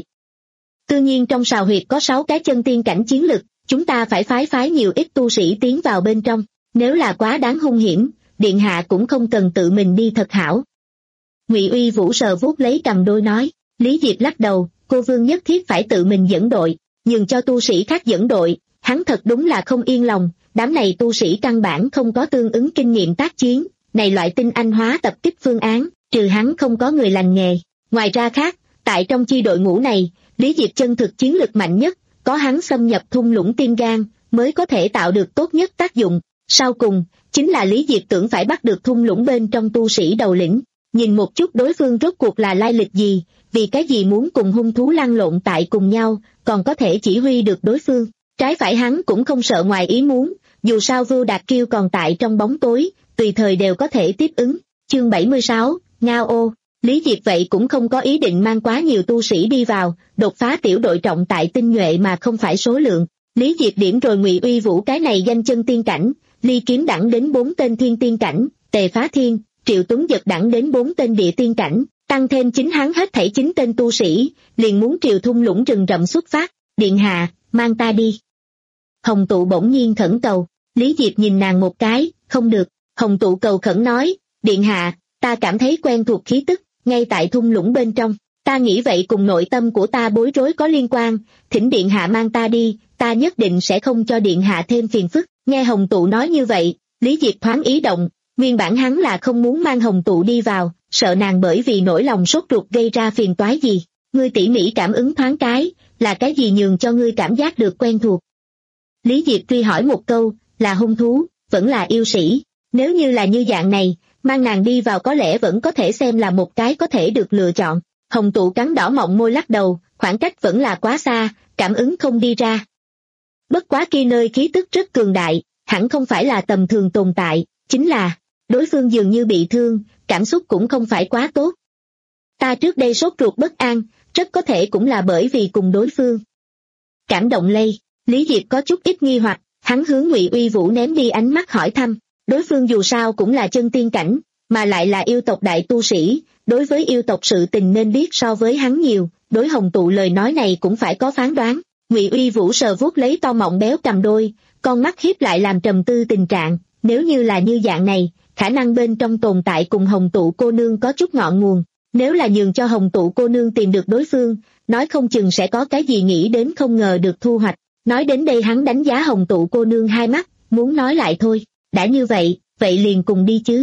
Tự nhiên trong sào huyệt có sáu cái chân tiên cảnh chiến lực, chúng ta phải phái phái nhiều ít tu sĩ tiến vào bên trong, nếu là quá đáng hung hiểm, điện hạ cũng không cần tự mình đi thật hảo. Ngụy Uy Vũ sờ vuốt lấy cầm đôi nói, Lý Diệp lắc đầu, cô Vương nhất thiết phải tự mình dẫn đội, nhường cho tu sĩ khác dẫn đội, hắn thật đúng là không yên lòng, đám này tu sĩ căn bản không có tương ứng kinh nghiệm tác chiến, này loại tinh anh hóa tập kích phương án, trừ hắn không có người lành nghề. Ngoài ra khác, tại trong chi đội ngũ này, Lý Diệp chân thực chiến lực mạnh nhất, có hắn xâm nhập thung lũng tim gan, mới có thể tạo được tốt nhất tác dụng. Sau cùng, chính là Lý Diệp tưởng phải bắt được thung lũng bên trong tu sĩ đầu lĩnh, nhìn một chút đối phương rốt cuộc là lai lịch gì, vì cái gì muốn cùng hung thú lăn lộn tại cùng nhau, còn có thể chỉ huy được đối phương. Trái phải hắn cũng không sợ ngoài ý muốn, dù sao Vưu Đạt Kiêu còn tại trong bóng tối, tùy thời đều có thể tiếp ứng. Chương bảy mươi sáu, Ngao ô. Lý Diệp vậy cũng không có ý định mang quá nhiều tu sĩ đi vào, đột phá tiểu đội trọng tại tinh nhuệ mà không phải số lượng. Lý Diệp điểm rồi Ngụy Uy Vũ cái này danh chân tiên cảnh, Ly Kiếm đẳng đến bốn tên thiên tiên cảnh, Tề Phá Thiên, Triệu Tuấn Giật đẳng đến bốn tên địa tiên cảnh, tăng thêm chính hắn hết thảy chín tên tu sĩ, liền muốn triều thung lũng rừng rậm xuất phát. Điện hạ, mang ta đi. Hồng Tụ bỗng nhiên khẩn cầu. Lý Diệp nhìn nàng một cái, không được. Hồng Tụ cầu khẩn nói, điện hạ, ta cảm thấy quen thuộc khí tức, ngay tại thung lũng bên trong, ta nghĩ vậy cùng nội tâm của ta bối rối có liên quan, thỉnh điện hạ mang ta đi, ta nhất định sẽ không cho điện hạ thêm phiền phức. Nghe Hồng Tụ nói như vậy, Lý Diệp thoáng ý động, nguyên bản hắn là không muốn mang Hồng Tụ đi vào, sợ nàng bởi vì nỗi lòng sốt ruột gây ra phiền toái gì. Ngươi tỉ mỉ cảm ứng thoáng cái, là cái gì nhường cho ngươi cảm giác được quen thuộc? Lý Diệp truy hỏi một câu, là hung thú, vẫn là yêu sĩ. Nếu như là như dạng này, mang nàng đi vào có lẽ vẫn có thể xem là một cái có thể được lựa chọn. Hồng Tụ cắn đỏ mọng môi lắc đầu, khoảng cách vẫn là quá xa, cảm ứng không đi ra. Bất quá kia nơi khí tức rất cường đại, hẳn không phải là tầm thường tồn tại, chính là, đối phương dường như bị thương, cảm xúc cũng không phải quá tốt. Ta trước đây sốt ruột bất an, rất có thể cũng là bởi vì cùng đối phương cảm động lây. Lý Diệp có chút ít nghi hoặc, hắn hướng Ngụy Uy Vũ ném đi ánh mắt hỏi thăm, đối phương dù sao cũng là chân tiên cảnh, mà lại là yêu tộc đại tu sĩ, đối với yêu tộc sự tình nên biết so với hắn nhiều, đối Hồng Tụ lời nói này cũng phải có phán đoán. Ngụy Uy Vũ sờ vuốt lấy to mọng béo cầm đôi, con mắt hiếp lại làm trầm tư tình trạng, nếu như là như dạng này, khả năng bên trong tồn tại cùng Hồng Tụ cô nương có chút ngọn nguồn, nếu là nhường cho Hồng Tụ cô nương tìm được đối phương, nói không chừng sẽ có cái gì nghĩ đến không ngờ được thu hoạch. Nói đến đây hắn đánh giá Hồng Tụ cô nương hai mắt, muốn nói lại thôi, đã như vậy, vậy liền cùng đi chứ.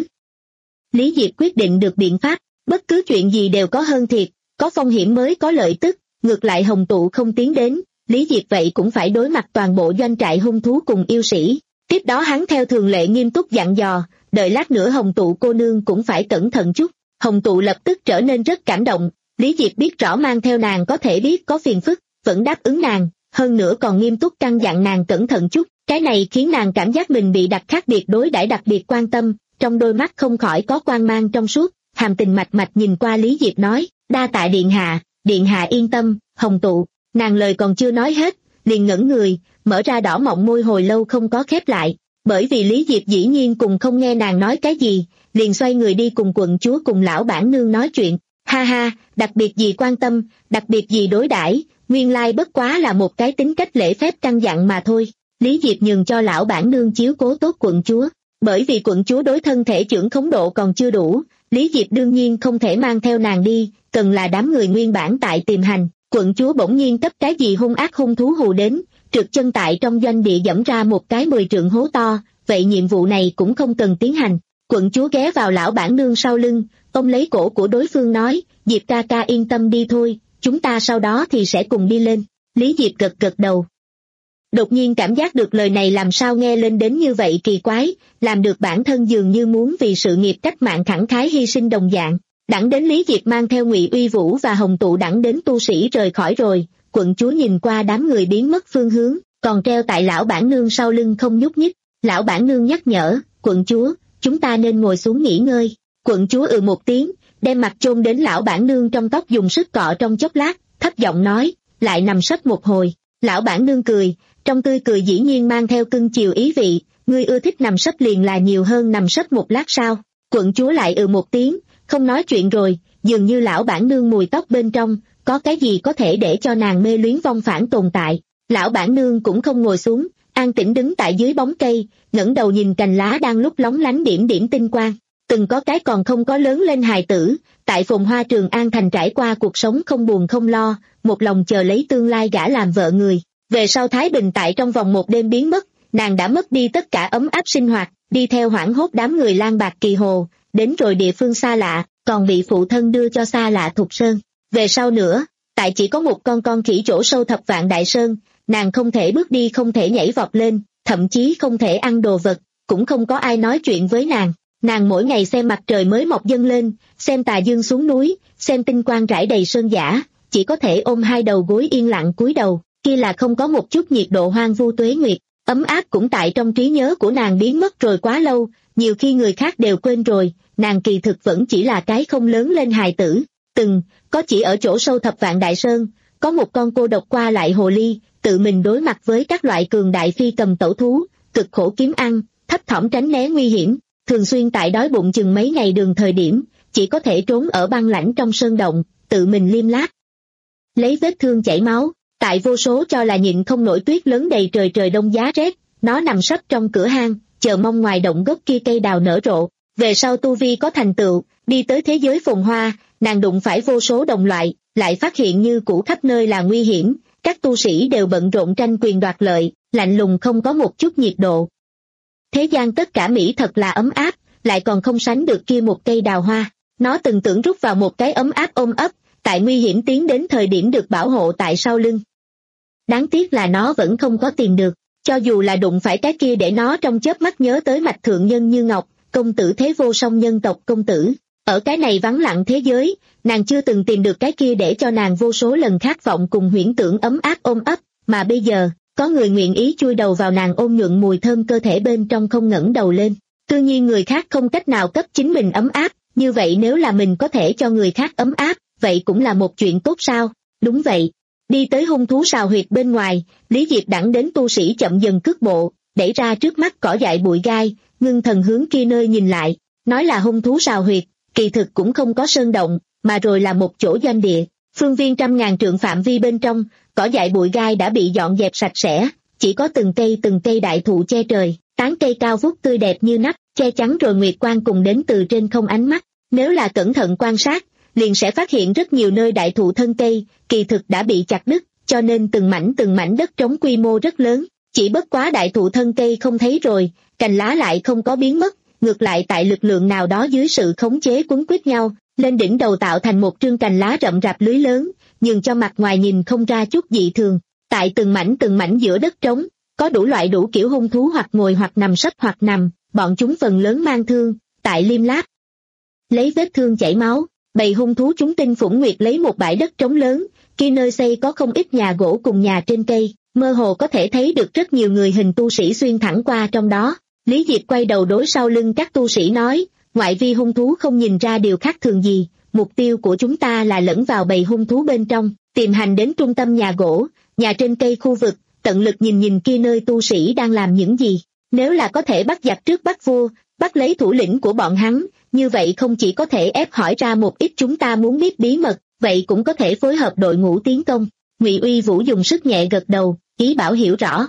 Lý Diệp quyết định được biện pháp, bất cứ chuyện gì đều có hơn thiệt, có phong hiểm mới có lợi tức, ngược lại Hồng Tụ không tiến đến, Lý Diệp vậy cũng phải đối mặt toàn bộ doanh trại hung thú cùng yêu sĩ. Tiếp đó hắn theo thường lệ nghiêm túc dặn dò, đợi lát nữa Hồng Tụ cô nương cũng phải cẩn thận chút. Hồng Tụ lập tức trở nên rất cảm động, Lý Diệp biết rõ mang theo nàng có thể biết có phiền phức, vẫn đáp ứng nàng, hơn nữa còn nghiêm túc căn dặn nàng cẩn thận chút, cái này khiến nàng cảm giác mình bị đặc khác biệt đối đãi đặc biệt quan tâm, trong đôi mắt không khỏi có quang mang trong suốt, hàm tình mạch mạch nhìn qua Lý Diệp nói, đa tạ điện hạ, điện hạ yên tâm. Hồng Tụ, nàng lời còn chưa nói hết, liền ngẩn người, mở ra đỏ mọng môi hồi lâu không có khép lại, bởi vì Lý Diệp dĩ nhiên cùng không nghe nàng nói cái gì, liền xoay người đi cùng quận chúa cùng lão bản nương nói chuyện. Ha ha, đặc biệt gì quan tâm, đặc biệt gì đối đãi, nguyên lai bất quá là một cái tính cách lễ phép căn dặn mà thôi. Lý Diệp nhường cho lão bản nương chiếu cố tốt quận chúa, bởi vì quận chúa đối thân thể trưởng khống độ còn chưa đủ, Lý Diệp đương nhiên không thể mang theo nàng đi, cần là đám người nguyên bản tại tìm hành. Quận chúa bỗng nhiên cấp cái gì hung ác hung thú hù đến, trượt chân tại trong doanh địa dẫm ra một cái mười trượng hố to, vậy nhiệm vụ này cũng không cần tiến hành. Quận chúa ghé vào lão bản nương sau lưng, ôm lấy cổ của đối phương nói, Diệp ca ca yên tâm đi thôi, chúng ta sau đó thì sẽ cùng đi lên. Lý Diệp gật gật đầu. Đột nhiên cảm giác được lời này làm sao nghe lên đến như vậy kỳ quái, làm được bản thân dường như muốn vì sự nghiệp cách mạng khẳng khái hy sinh đồng dạng. Đẳng đến Lý Diệp mang theo Ngụy Uy Vũ và Hồng Tụ đẳng đến tu sĩ rời khỏi rồi, quận chúa nhìn qua đám người biến mất phương hướng, còn treo tại lão bản nương sau lưng không nhúc nhích. Lão bản nương nhắc nhở, quận chúa, chúng ta nên ngồi xuống nghỉ ngơi. Quận chúa ừ một tiếng, đem mặt chôn đến lão bản nương trong tóc dùng sức cọ trong chốc lát, thấp giọng nói, lại nằm sấp một hồi. Lão bản nương cười, trong tươi cười dĩ nhiên mang theo cưng chiều ý vị, ngươi ưa thích nằm sấp liền là nhiều hơn nằm sấp một lát sao? Quận chúa lại ừ một tiếng, không nói chuyện rồi, dường như lão bản nương mùi tóc bên trong, có cái gì có thể để cho nàng mê luyến vong phản tồn tại. Lão bản nương cũng không ngồi xuống, an tĩnh đứng tại dưới bóng cây, ngẩng đầu nhìn cành lá đang lúc lóng lánh điểm điểm tinh quang. Từng có cái còn không có lớn lên hài tử, tại phồn hoa Trường An thành trải qua cuộc sống không buồn không lo, một lòng chờ lấy tương lai gả làm vợ người. Về sau thái bình tại trong vòng một đêm biến mất, nàng đã mất đi tất cả ấm áp sinh hoạt, đi theo hoảng hốt đám người Lan Bạc Kỳ Hồ, đến rồi địa phương xa lạ, còn bị phụ thân đưa cho xa lạ Thục Sơn. Về sau nữa, tại chỉ có một con con khỉ chỗ sâu Thập Vạn Đại Sơn, nàng không thể bước đi, không thể nhảy vọt lên, thậm chí không thể ăn đồ vật, cũng không có ai nói chuyện với nàng. Nàng mỗi ngày xem mặt trời mới mọc dâng lên, xem tà dương xuống núi, xem tinh quang rải đầy sơn giả, chỉ có thể ôm hai đầu gối yên lặng cúi đầu, kia là không có một chút nhiệt độ hoang vu tuế nguyệt. Ấm áp cũng tại trong trí nhớ của nàng biến mất rồi quá lâu, nhiều khi người khác đều quên rồi, nàng kỳ thực vẫn chỉ là cái không lớn lên hài tử. Từng, có chỉ ở chỗ sâu Thập Vạn Đại Sơn, có một con cô độc qua lại hồ ly, tự mình đối mặt với các loại cường đại phi cầm tẩu thú, cực khổ kiếm ăn, thấp thỏm tránh né nguy hiểm, thường xuyên tại đói bụng chừng mấy ngày đường thời điểm, chỉ có thể trốn ở băng lãnh trong sơn động, tự mình liêm láp. Lấy vết thương chảy máu, tại vô số cho là nhịn không nổi tuyết lớn đầy trời trời đông giá rét, nó nằm sấp trong cửa hang, chờ mong ngoài động gốc kia cây đào nở rộ. Về sau tu vi có thành tựu, đi tới thế giới phồn hoa, nàng đụng phải vô số đồng loại, lại phát hiện như cũ khắp nơi là nguy hiểm, các tu sĩ đều bận rộn tranh quyền đoạt lợi, lạnh lùng không có một chút nhiệt độ. Thế gian tất cả mỹ thật là ấm áp, lại còn không sánh được kia một cây đào hoa. Nó từng tưởng rút vào một cái ấm áp ôm ấp, tại nguy hiểm tiến đến thời điểm được bảo hộ tại sau lưng. Đáng tiếc là nó vẫn không có tìm được, cho dù là đụng phải cái kia để nó trong chớp mắt nhớ tới mạch thượng nhân Như Ngọc, công tử thế vô song nhân tộc công tử. Ở cái này vắng lặng thế giới, nàng chưa từng tìm được cái kia để cho nàng vô số lần khát vọng cùng huyễn tưởng ấm áp ôm ấp, mà bây giờ, có người nguyện ý chui đầu vào nàng ôm nhuận mùi thơm cơ thể bên trong không ngẩng đầu lên. Tuy nhiên người khác không cách nào cấp chính mình ấm áp, như vậy nếu là mình có thể cho người khác ấm áp, vậy cũng là một chuyện tốt sao? Đúng vậy. Đi tới hung thú sào huyệt bên ngoài, Lý Diệp đẳng đến tu sĩ chậm dần cước bộ, đẩy ra trước mắt cỏ dại bụi gai, ngưng thần hướng kia nơi nhìn lại, nói là hung thú sào huyệt, kỳ thực cũng không có sơn động, mà rồi là một chỗ doanh địa, phương viên trăm ngàn trượng phạm vi bên trong, cỏ dại bụi gai đã bị dọn dẹp sạch sẽ, chỉ có từng cây từng cây đại thụ che trời, tán cây cao vút tươi đẹp như nắp, che chắn rồi nguyệt quang cùng đến từ trên không ánh mắt. Nếu là cẩn thận quan sát, liền sẽ phát hiện rất nhiều nơi đại thụ thân cây, kỳ thực đã bị chặt đứt, cho nên từng mảnh từng mảnh đất trống quy mô rất lớn, chỉ bất quá đại thụ thân cây không thấy rồi, cành lá lại không có biến mất, ngược lại tại lực lượng nào đó dưới sự khống chế quấn quýt nhau, lên đỉnh đầu tạo thành một trương cành lá rậm rạp lưới lớn, nhưng cho mặt ngoài nhìn không ra chút dị thường. Tại từng mảnh từng mảnh giữa đất trống, có đủ loại đủ kiểu hung thú hoặc ngồi hoặc nằm sấp hoặc nằm, bọn chúng phần lớn mang thương, tại liêm láp. Lấy vết thương chảy máu, bầy hung thú chúng tinh phủng nguyệt lấy một bãi đất trống lớn, kia nơi xây có không ít nhà gỗ cùng nhà trên cây, mơ hồ có thể thấy được rất nhiều người hình tu sĩ xuyên thẳng qua trong đó. Lý Diệp quay đầu đối sau lưng các tu sĩ nói, ngoại vi hung thú không nhìn ra điều khác thường gì, mục tiêu của chúng ta là lẫn vào bầy hung thú bên trong, tìm hành đến trung tâm nhà gỗ, nhà trên cây khu vực, tận lực nhìn nhìn kia nơi tu sĩ đang làm những gì. Nếu là có thể bắt giặc trước bắt vua, bắt lấy thủ lĩnh của bọn hắn, như vậy không chỉ có thể ép hỏi ra một ít chúng ta muốn biết bí mật, vậy cũng có thể phối hợp đội ngũ tiến công. Ngụy Uy Vũ dùng sức nhẹ gật đầu, ý bảo hiểu rõ.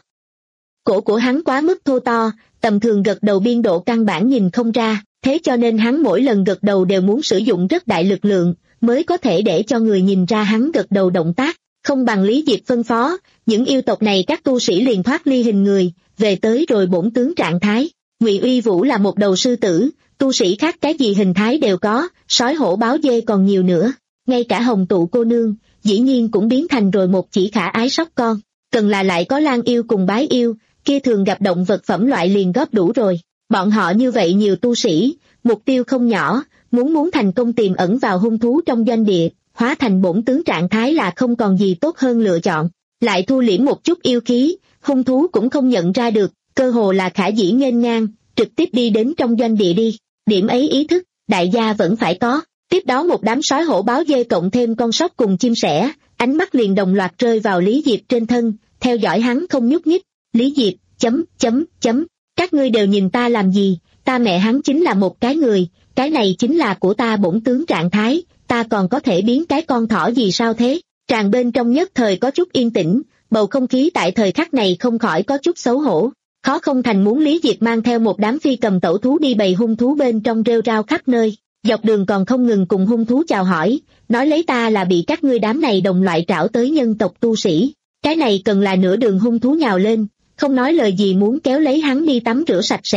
Cổ của hắn quá mức thô to, tầm thường gật đầu biên độ căn bản nhìn không ra, thế cho nên hắn mỗi lần gật đầu đều muốn sử dụng rất đại lực lượng, mới có thể để cho người nhìn ra hắn gật đầu động tác. Không bằng Lý Diệp phân phó, những yêu tộc này các tu sĩ liền thoát ly hình người, về tới rồi bổn tướng trạng thái. Ngụy Uy Vũ là một đầu sư tử, tu sĩ khác cái gì hình thái đều có, sói hổ báo dê còn nhiều nữa. Ngay cả Hồng Tụ cô nương, dĩ nhiên cũng biến thành rồi một chỉ khả ái sóc con. Cần là lại có lang yêu cùng bái yêu, kia thường gặp động vật phẩm loại liền góp đủ rồi. Bọn họ như vậy nhiều tu sĩ, mục tiêu không nhỏ, muốn muốn thành công tiềm ẩn vào hung thú trong doanh địa, hóa thành bổn tướng trạng thái là không còn gì tốt hơn lựa chọn. Lại thu liễm một chút yêu khí, hung thú cũng không nhận ra được, cơ hồ là khả dĩ nghênh ngang, trực tiếp đi đến trong doanh địa đi. Điểm ấy ý thức, đại gia vẫn phải có. Tiếp đó một đám sói hổ báo dê cộng thêm con sóc cùng chim sẻ, ánh mắt liền đồng loạt rơi vào Lý Diệp trên thân, theo dõi hắn không nhúc nhích. Lý Diệp, chấm, chấm, chấm, các ngươi đều nhìn ta làm gì, ta mẹ hắn chính là một cái người, cái này chính là của ta bổn tướng trạng thái, ta còn có thể biến cái con thỏ gì sao thế? Tràng bên trong nhất thời có chút yên tĩnh, bầu không khí tại thời khắc này không khỏi có chút xấu hổ. Khó không thành muốn Lý Diệp mang theo một đám phi cầm tẩu thú đi bầy hung thú bên trong rêu rao khắp nơi, dọc đường còn không ngừng cùng hung thú chào hỏi, nói lấy ta là bị các ngươi đám này đồng loại trảo tới nhân tộc tu sĩ. Cái này cần là nửa đường hung thú nhào lên, không nói lời gì muốn kéo lấy hắn đi tắm rửa sạch sẽ,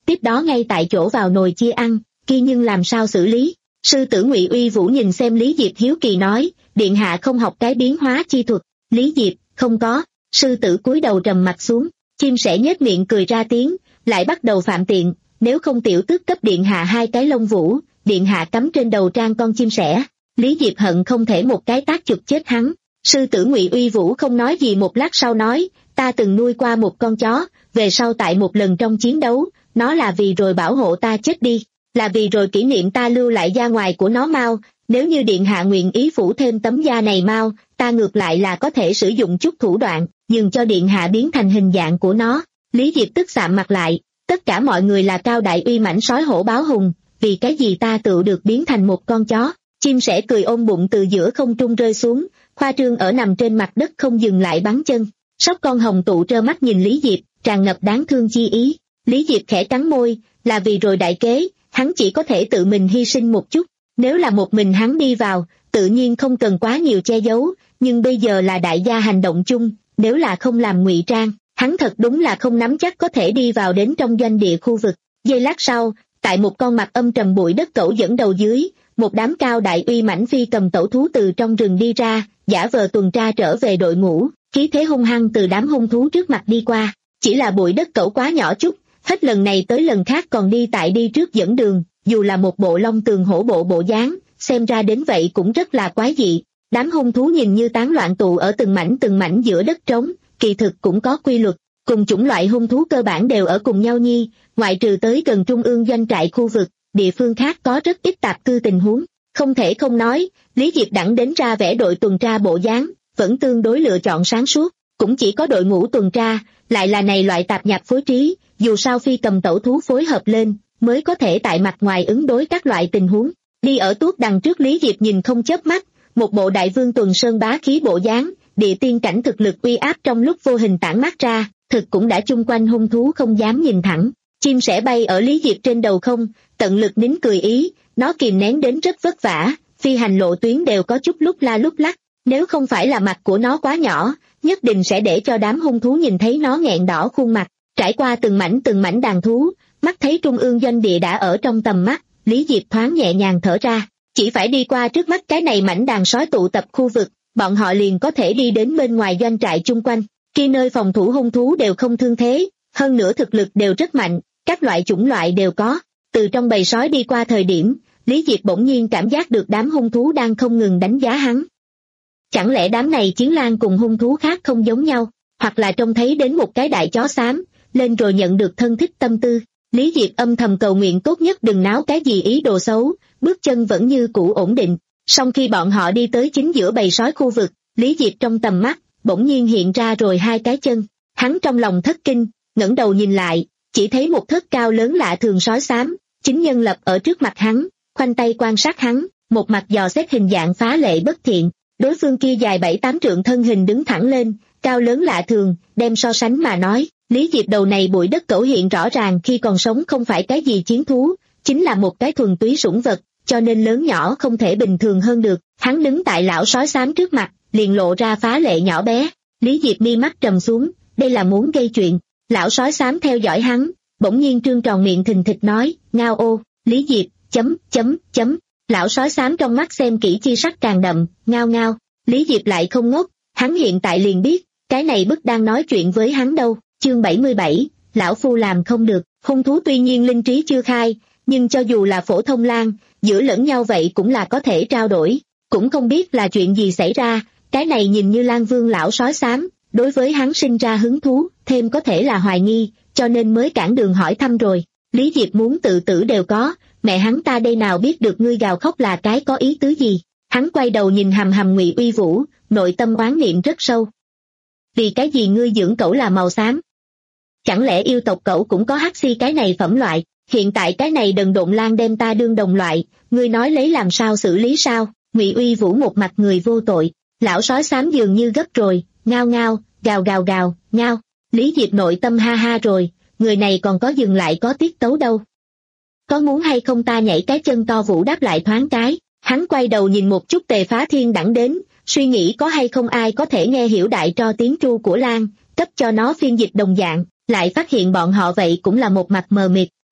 tiếp đó ngay tại chỗ vào nồi chia ăn, kia nhưng làm sao xử lý? Sư tử Ngụy Uy Vũ nhìn xem Lý Diệp hiếu kỳ nói, điện hạ không học cái biến hóa chi thuật. Lý Diệp, không có. Sư tử cúi đầu trầm mặt xuống, chim sẻ nhếch miệng cười ra tiếng, lại bắt đầu phạm tiện, nếu không tiểu tước cấp điện hạ hai cái lông vũ, điện hạ cắm trên đầu trang con chim sẻ. Lý Diệp hận không thể một cái tát chụp chết hắn. Sư tử Ngụy Uy Vũ không nói gì, một lát sau nói, ta từng nuôi qua một con chó, về sau tại một lần trong chiến đấu, nó là vì rồi bảo hộ ta chết đi, là vì rồi kỷ niệm ta lưu lại da ngoài của nó mau, nếu như điện hạ nguyện ý phủ thêm tấm da này mau, ta ngược lại là có thể sử dụng chút thủ đoạn, dừng cho điện hạ biến thành hình dạng của nó. Lý Diệp tức sạm mặt lại, tất cả mọi người là cao đại uy mãnh sói hổ báo hùng, vì cái gì ta tự được biến thành một con chó? Chim sẻ cười ôm bụng từ giữa không trung rơi xuống, khoa trương ở nằm trên mặt đất không dừng lại bắn chân. Sóc con hồng tụ trơ mắt nhìn Lý Diệp, tràn ngập đáng thương chi ý. Lý Diệp khẽ cắn môi, là vì rồi đại kế, hắn chỉ có thể tự mình hy sinh một chút. Nếu là một mình hắn đi vào, tự nhiên không cần quá nhiều che giấu, nhưng bây giờ là đại gia hành động chung, nếu là không làm ngụy trang, hắn thật đúng là không nắm chắc có thể đi vào đến trong doanh địa khu vực. Giây lát sau, tại một con mặt âm trầm bụi đất cẩu dẫn đầu dưới, một đám cao đại uy mãnh phi cầm tẩu thú từ trong rừng đi ra, giả vờ tuần tra trở về đội ngũ, khí thế hung hăng từ đám hung thú trước mặt đi qua. Chỉ là bụi đất cẩu quá nhỏ chút, hết lần này tới lần khác còn đi tại đi trước dẫn đường, dù là một bộ long tường hổ bộ bộ dáng, xem ra đến vậy cũng rất là quái dị. Đám hung thú nhìn như tán loạn tụ ở từng mảnh từng mảnh giữa đất trống, kỳ thực cũng có quy luật, cùng chủng loại hung thú cơ bản đều ở cùng nhau nhi, ngoại trừ tới gần trung ương doanh trại khu vực, địa phương khác có rất ít tạp cư tình huống. Không thể không nói, Lý Diệp đẳng đến ra vẻ đội tuần tra bộ dáng, vẫn tương đối lựa chọn sáng suốt, cũng chỉ có đội ngũ tuần tra, lại là này loại tạp nhạp phối trí, dù sao phi cầm tẩu thú phối hợp lên, mới có thể tại mặt ngoài ứng đối các loại tình huống. Đi ở tuốt đằng trước Lý Diệp nhìn không chớp mắt, một bộ đại vương tuần sơn bá khí bộ dáng, địa tiên cảnh thực lực uy áp trong lúc vô hình tản mát ra, thực cũng đã chung quanh hung thú không dám nhìn thẳng. Chim sẻ bay ở Lý Diệp trên đầu không, tận lực nín cười ý, nó kìm nén đến rất vất vả, phi hành lộ tuyến đều có chút lúc la lúc lắc, nếu không phải là mặt của nó quá nhỏ, nhất định sẽ để cho đám hung thú nhìn thấy nó nghẹn đỏ khuôn mặt. Trải qua từng mảnh từng mảnh đàn thú, mắt thấy trung ương doanh địa đã ở trong tầm mắt, Lý Diệp thoáng nhẹ nhàng thở ra, chỉ phải đi qua trước mắt cái này mảnh đàn sói tụ tập khu vực, bọn họ liền có thể đi đến bên ngoài doanh trại chung quanh, khi nơi phòng thủ hung thú đều không thương thế, hơn nữa thực lực đều rất mạnh, các loại chủng loại đều có. Từ trong bầy sói đi qua thời điểm, Lý Diệp bỗng nhiên cảm giác được đám hung thú đang không ngừng đánh giá hắn. Chẳng lẽ đám này chiến lang cùng hung thú khác không giống nhau, hoặc là trông thấy đến một cái đại chó xám, lên rồi nhận được thân thích tâm tư. Lý Diệp âm thầm cầu nguyện tốt nhất đừng náo cái gì ý đồ xấu, bước chân vẫn như cũ ổn định. Song khi bọn họ đi tới chính giữa bầy sói khu vực, Lý Diệp trong tầm mắt, bỗng nhiên hiện ra rồi hai cái chân. Hắn trong lòng thất kinh, ngẩng đầu nhìn lại, chỉ thấy một thớt cao lớn lạ thường sói xám, chính nhân lập ở trước mặt hắn, khoanh tay quan sát hắn, một mặt dò xét hình dạng phá lệ bất thiện. Đối phương kia dài bảy tám trượng thân hình đứng thẳng lên, cao lớn lạ thường, đem so sánh mà nói, Lý Diệp đầu này bụi đất cẩu hiện rõ ràng khi còn sống không phải cái gì chiến thú, chính là một cái thuần túy sủng vật, cho nên lớn nhỏ không thể bình thường hơn được. Hắn đứng tại lão sói xám trước mặt, liền lộ ra phá lệ nhỏ bé. Lý Diệp mi mắt trầm xuống, đây là muốn gây chuyện. Lão sói xám theo dõi hắn, bỗng nhiên trương tròn miệng thình thịch nói, ngao ô. Lý Diệp, chấm, chấm, chấm. Lão sói xám trong mắt xem kỹ chi sắc càng đậm, ngao ngao. Lý Diệp lại không ngốc, hắn hiện tại liền biết, cái này bức đang nói chuyện với hắn đâu. Chương bảy mươi bảy, lão phu làm không được. Hung thú tuy nhiên linh trí chưa khai, nhưng cho dù là phổ thông lang, giữa lẫn nhau vậy cũng là có thể trao đổi. Cũng không biết là chuyện gì xảy ra, cái này nhìn như Lang Vương lão sói xám, đối với hắn sinh ra hứng thú, thêm có thể là hoài nghi, cho nên mới cản đường hỏi thăm rồi. Lý Diệp muốn tự tử đều có, mẹ hắn ta đây nào biết được ngươi gào khóc là cái có ý tứ gì. Hắn quay đầu nhìn hầm hầm Ngụy Uy Vũ, nội tâm oán niệm rất sâu. Vì cái gì ngươi dưỡng cẩu là màu xám? Chẳng lẽ yêu tộc cẩu cũng có hắc xi cái này phẩm loại? Hiện tại cái này đần độn lang đem ta đương đồng loại, ngươi nói lấy làm sao xử lý sao? Ngụy Uy Vũ một mặt người vô tội, lão sói xám dường như gấp rồi, ngao ngao, gào gào gào, ngao. Lý Diệp nội tâm ha ha rồi, người này còn có dừng lại có tiết tấu đâu. Có muốn hay không ta nhảy cái chân to vũ đáp lại thoáng cái. Hắn quay đầu nhìn một chút Tề Phá Thiên đẳng đến, suy nghĩ có hay không ai có thể nghe hiểu đại tro tiếng tru của lang, cấp cho nó phiên dịch đồng dạng, lại phát hiện bọn họ vậy cũng là một mặt mờ mịt,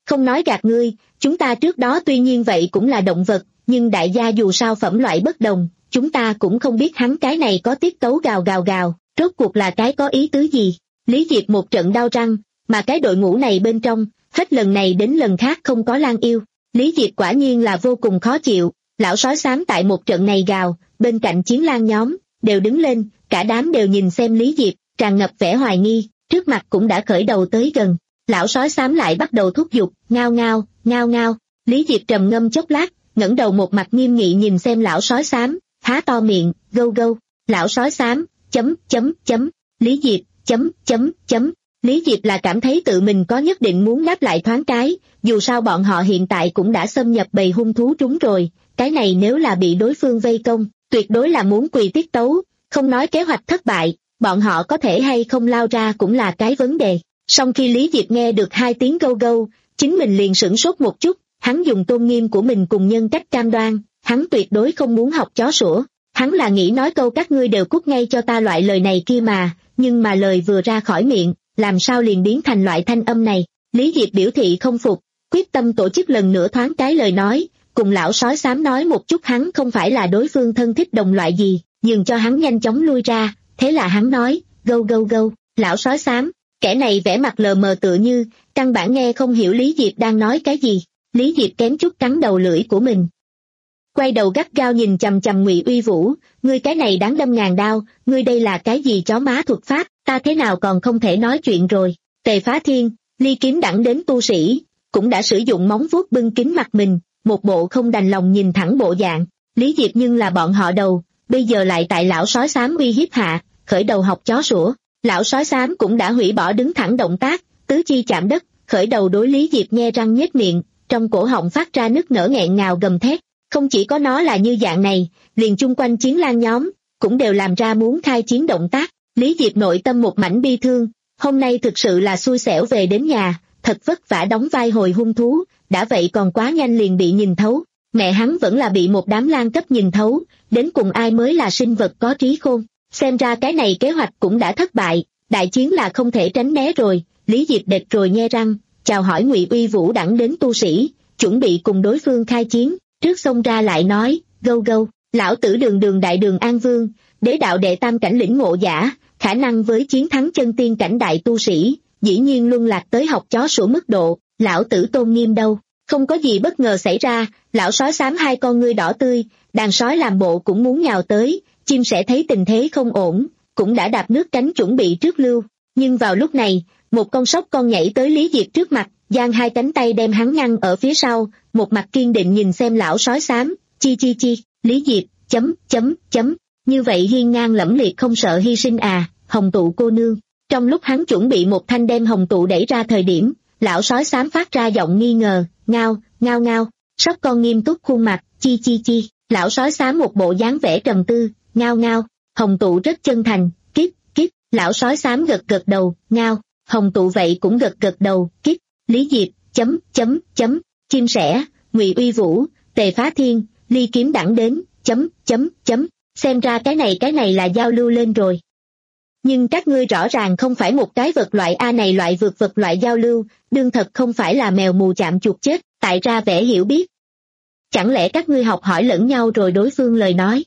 không nói gạt ngươi, chúng ta trước đó tuy nhiên vậy cũng là động vật, nhưng đại gia dù sao phẩm loại bất đồng, chúng ta cũng không biết hắn cái này có tiết tấu gào gào gào, rốt cuộc là cái có ý tứ gì. Lý Diệp một trận đau răng, mà cái đội ngũ này bên trong, hết lần này đến lần khác không có Lan Yêu. Lý Diệp quả nhiên là vô cùng khó chịu, lão sói xám tại một trận này gào, bên cạnh chiến lang nhóm, đều đứng lên, cả đám đều nhìn xem Lý Diệp, tràn ngập vẻ hoài nghi, trước mặt cũng đã khởi đầu tới gần. Lão sói xám lại bắt đầu thúc giục, ngao ngao, ngao ngao. Lý Diệp trầm ngâm chốc lát, ngẩng đầu một mặt nghiêm nghị nhìn xem lão sói xám, há to miệng, gâu gâu. Lão sói xám, chấm chấm chấm. Lý Diệp, chấm chấm chấm. Lý Diệp là cảm thấy tự mình có nhất định muốn đáp lại thoáng cái, dù sao bọn họ hiện tại cũng đã xâm nhập bầy hung thú trúng rồi, cái này nếu là bị đối phương vây công, tuyệt đối là muốn quỳ tiết tấu, không nói kế hoạch thất bại, bọn họ có thể hay không lao ra cũng là cái vấn đề. Song khi Lý Diệp nghe được hai tiếng gâu gâu, chính mình liền sửng sốt một chút, hắn dùng tôn nghiêm của mình cùng nhân cách cam đoan, hắn tuyệt đối không muốn học chó sủa, hắn là nghĩ nói câu các ngươi đều cút ngay cho ta loại lời này kia mà, nhưng mà lời vừa ra khỏi miệng, làm sao liền biến thành loại thanh âm này. Lý Diệp biểu thị không phục, quyết tâm tổ chức lần nữa thoáng cái lời nói, cùng lão sói xám nói một chút hắn không phải là đối phương thân thích đồng loại gì, nhường cho hắn nhanh chóng lui ra, thế là hắn nói, gâu gâu gâu, lão sói xám, kẻ này vẻ mặt lờ mờ tựa như, căn bản nghe không hiểu Lý Diệp đang nói cái gì. Lý Diệp kém chút cắn đầu lưỡi của mình. Quay đầu gắt gao nhìn chằm chằm Ngụy Uy Vũ, ngươi cái này đáng đâm ngàn đao, ngươi đây là cái gì chó má thuật pháp, ta thế nào còn không thể nói chuyện rồi. Tề Phá Thiên, ly kiếm đẳng đến tu sĩ, cũng đã sử dụng móng vuốt bưng kín mặt mình, một bộ không đành lòng nhìn thẳng bộ dạng. Lý Diệp nhưng là bọn họ đầu, bây giờ lại tại lão sói xám uy hiếp hạ, khởi đầu học chó sủa. Lão sói xám cũng đã hủy bỏ đứng thẳng động tác, tứ chi chạm đất, khởi đầu đối Lý Diệp nhe răng nhếch miệng, trong cổ họng phát ra nức nở nghẹn ngào gầm thét. Không chỉ có nó là như dạng này, liền chung quanh chiến lang nhóm, cũng đều làm ra muốn khai chiến động tác. Lý Diệp nội tâm một mảnh bi thương, hôm nay thực sự là xui xẻo về đến nhà, thật vất vả đóng vai hồi hung thú, đã vậy còn quá nhanh liền bị nhìn thấu. Mẹ hắn vẫn là bị một đám lang cấp nhìn thấu, đến cùng ai mới là sinh vật có trí khôn. Xem ra cái này kế hoạch cũng đã thất bại, đại chiến là không thể tránh né rồi. Lý Diệp đệt rồi nhe răng, chào hỏi Ngụy Uy Vũ đẳng đến tu sĩ, chuẩn bị cùng đối phương khai chiến, trước xông ra lại nói, gâu gâu, lão tử đường đường đại đường An Vương, đế đạo đệ tam cảnh lĩnh ngộ giả, khả năng với chiến thắng chân tiên cảnh đại tu sĩ, dĩ nhiên luân lạc tới học chó sủa mức độ, lão tử tôn nghiêm đâu. Không có gì bất ngờ xảy ra, lão sói xám hai con ngươi đỏ tươi, đàn sói làm bộ cũng muốn nhào tới, chim sẻ thấy tình thế không ổn, cũng đã đạp nước cánh chuẩn bị trước lưu. Nhưng vào lúc này, một con sóc con nhảy tới Lý Diệp trước mặt, giang hai cánh tay đem hắn ngăn ở phía sau, một mặt kiên định nhìn xem lão sói xám, chi chi chi, Lý Diệp, chấm, chấm, chấm, như vậy hiên ngang lẫm liệt không sợ hy sinh à, Hồng Tụ cô nương. Trong lúc hắn chuẩn bị một thanh đem Hồng Tụ đẩy ra thời điểm, lão sói xám phát ra giọng nghi ngờ, ngao, ngao ngao, sóc con nghiêm túc khuôn mặt, chi chi chi, lão sói xám một bộ dáng vẻ trầm tư, ngao ngao, Hồng Tụ rất chân thành, kíp, kíp, lão sói xám gật gật đầu, ngao, Hồng Tụ vậy cũng gật gật đầu, kíp, Lý Diệp, chấm, chấm, chấm, chim sẻ, Ngụy Uy Vũ, Tề Phá Thiên, ly kiếm đẳng đến, chấm, chấm, chấm, xem ra cái này cái này là giao lưu lên rồi. Nhưng các ngươi rõ ràng không phải một cái vật loại A này loại vượt vật loại giao lưu, đương thật không phải là mèo mù chạm chuột chết, tại ra vẻ hiểu biết. Chẳng lẽ các ngươi học hỏi lẫn nhau rồi đối phương lời nói?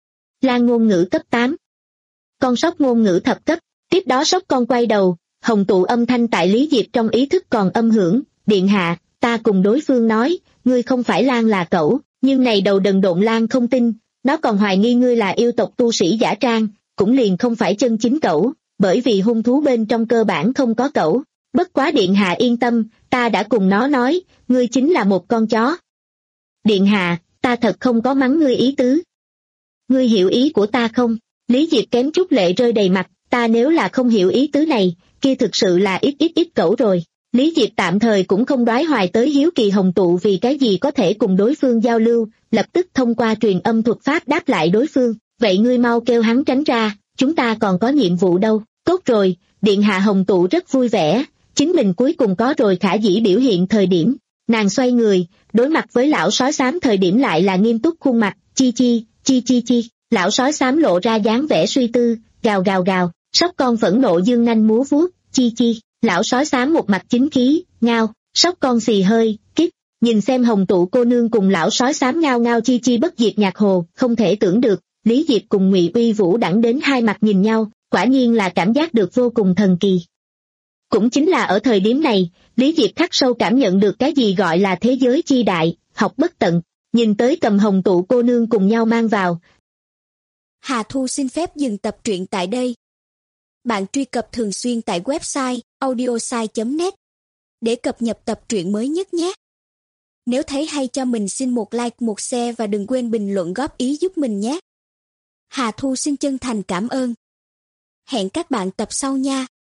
Lan ngôn ngữ cấp tám. Con sóc ngôn ngữ thập cấp, tiếp đó sóc con quay đầu, Hồng Tụ âm thanh tại Lý Diệp trong ý thức còn âm hưởng, điện hạ, ta cùng đối phương nói, ngươi không phải Lan là cẩu, nhưng này đầu đần độn Lan không tin, nó còn hoài nghi ngươi là yêu tộc tu sĩ giả trang, cũng liền không phải chân chính cẩu, bởi vì hung thú bên trong cơ bản không có cẩu. Bất quá điện hạ yên tâm, ta đã cùng nó nói, ngươi chính là một con chó. Điện hạ, ta thật không có mắng ngươi ý tứ. Ngươi hiểu ý của ta không? Lý Diệp kém chút lệ rơi đầy mặt, ta nếu là không hiểu ý tứ này, kia thực sự là ít ít ít cẩu rồi. Lý Diệp tạm thời cũng không đoái hoài tới hiếu kỳ Hồng Tụ vì cái gì có thể cùng đối phương giao lưu, lập tức thông qua truyền âm thuật pháp đáp lại đối phương. Vậy ngươi mau kêu hắn tránh ra, chúng ta còn có nhiệm vụ đâu. Tốt rồi, điện hạ. Hồng Tụ rất vui vẻ, chính mình cuối cùng có rồi khả dĩ biểu hiện thời điểm. Nàng xoay người, đối mặt với lão sói xám thời điểm lại là nghiêm túc khuôn mặt, chi chi, chi chi chi. Lão sói xám lộ ra dáng vẻ suy tư, gào gào gào, sóc con phẫn nộ dương nanh múa vuốt, chi chi. Lão sói xám một mặt chính khí, ngao, Sóc con xì hơi, kít, nhìn xem hồng tụ cô nương cùng lão sói xám ngao ngao chi chi bất diệt nhạc hồ, không thể tưởng được, Lý Diệp cùng Ngụy Uy Vũ đẳng đến hai mặt nhìn nhau, quả nhiên là cảm giác được vô cùng thần kỳ. Cũng chính là ở thời điểm này, Lý Diệp khắc sâu cảm nhận được cái gì gọi là thế giới chi đại, học bất tận, nhìn tới cầm hồng tụ cô nương cùng nhau mang vào. Hà Thu xin phép dừng tập truyện tại đây. Bạn truy cập thường xuyên tại website audiosai chấm net để cập nhật tập truyện mới nhất nhé. Nếu thấy hay cho mình xin một like, một share và đừng quên bình luận góp ý giúp mình nhé. Hà Thu xin chân thành cảm ơn. Hẹn các bạn tập sau nha.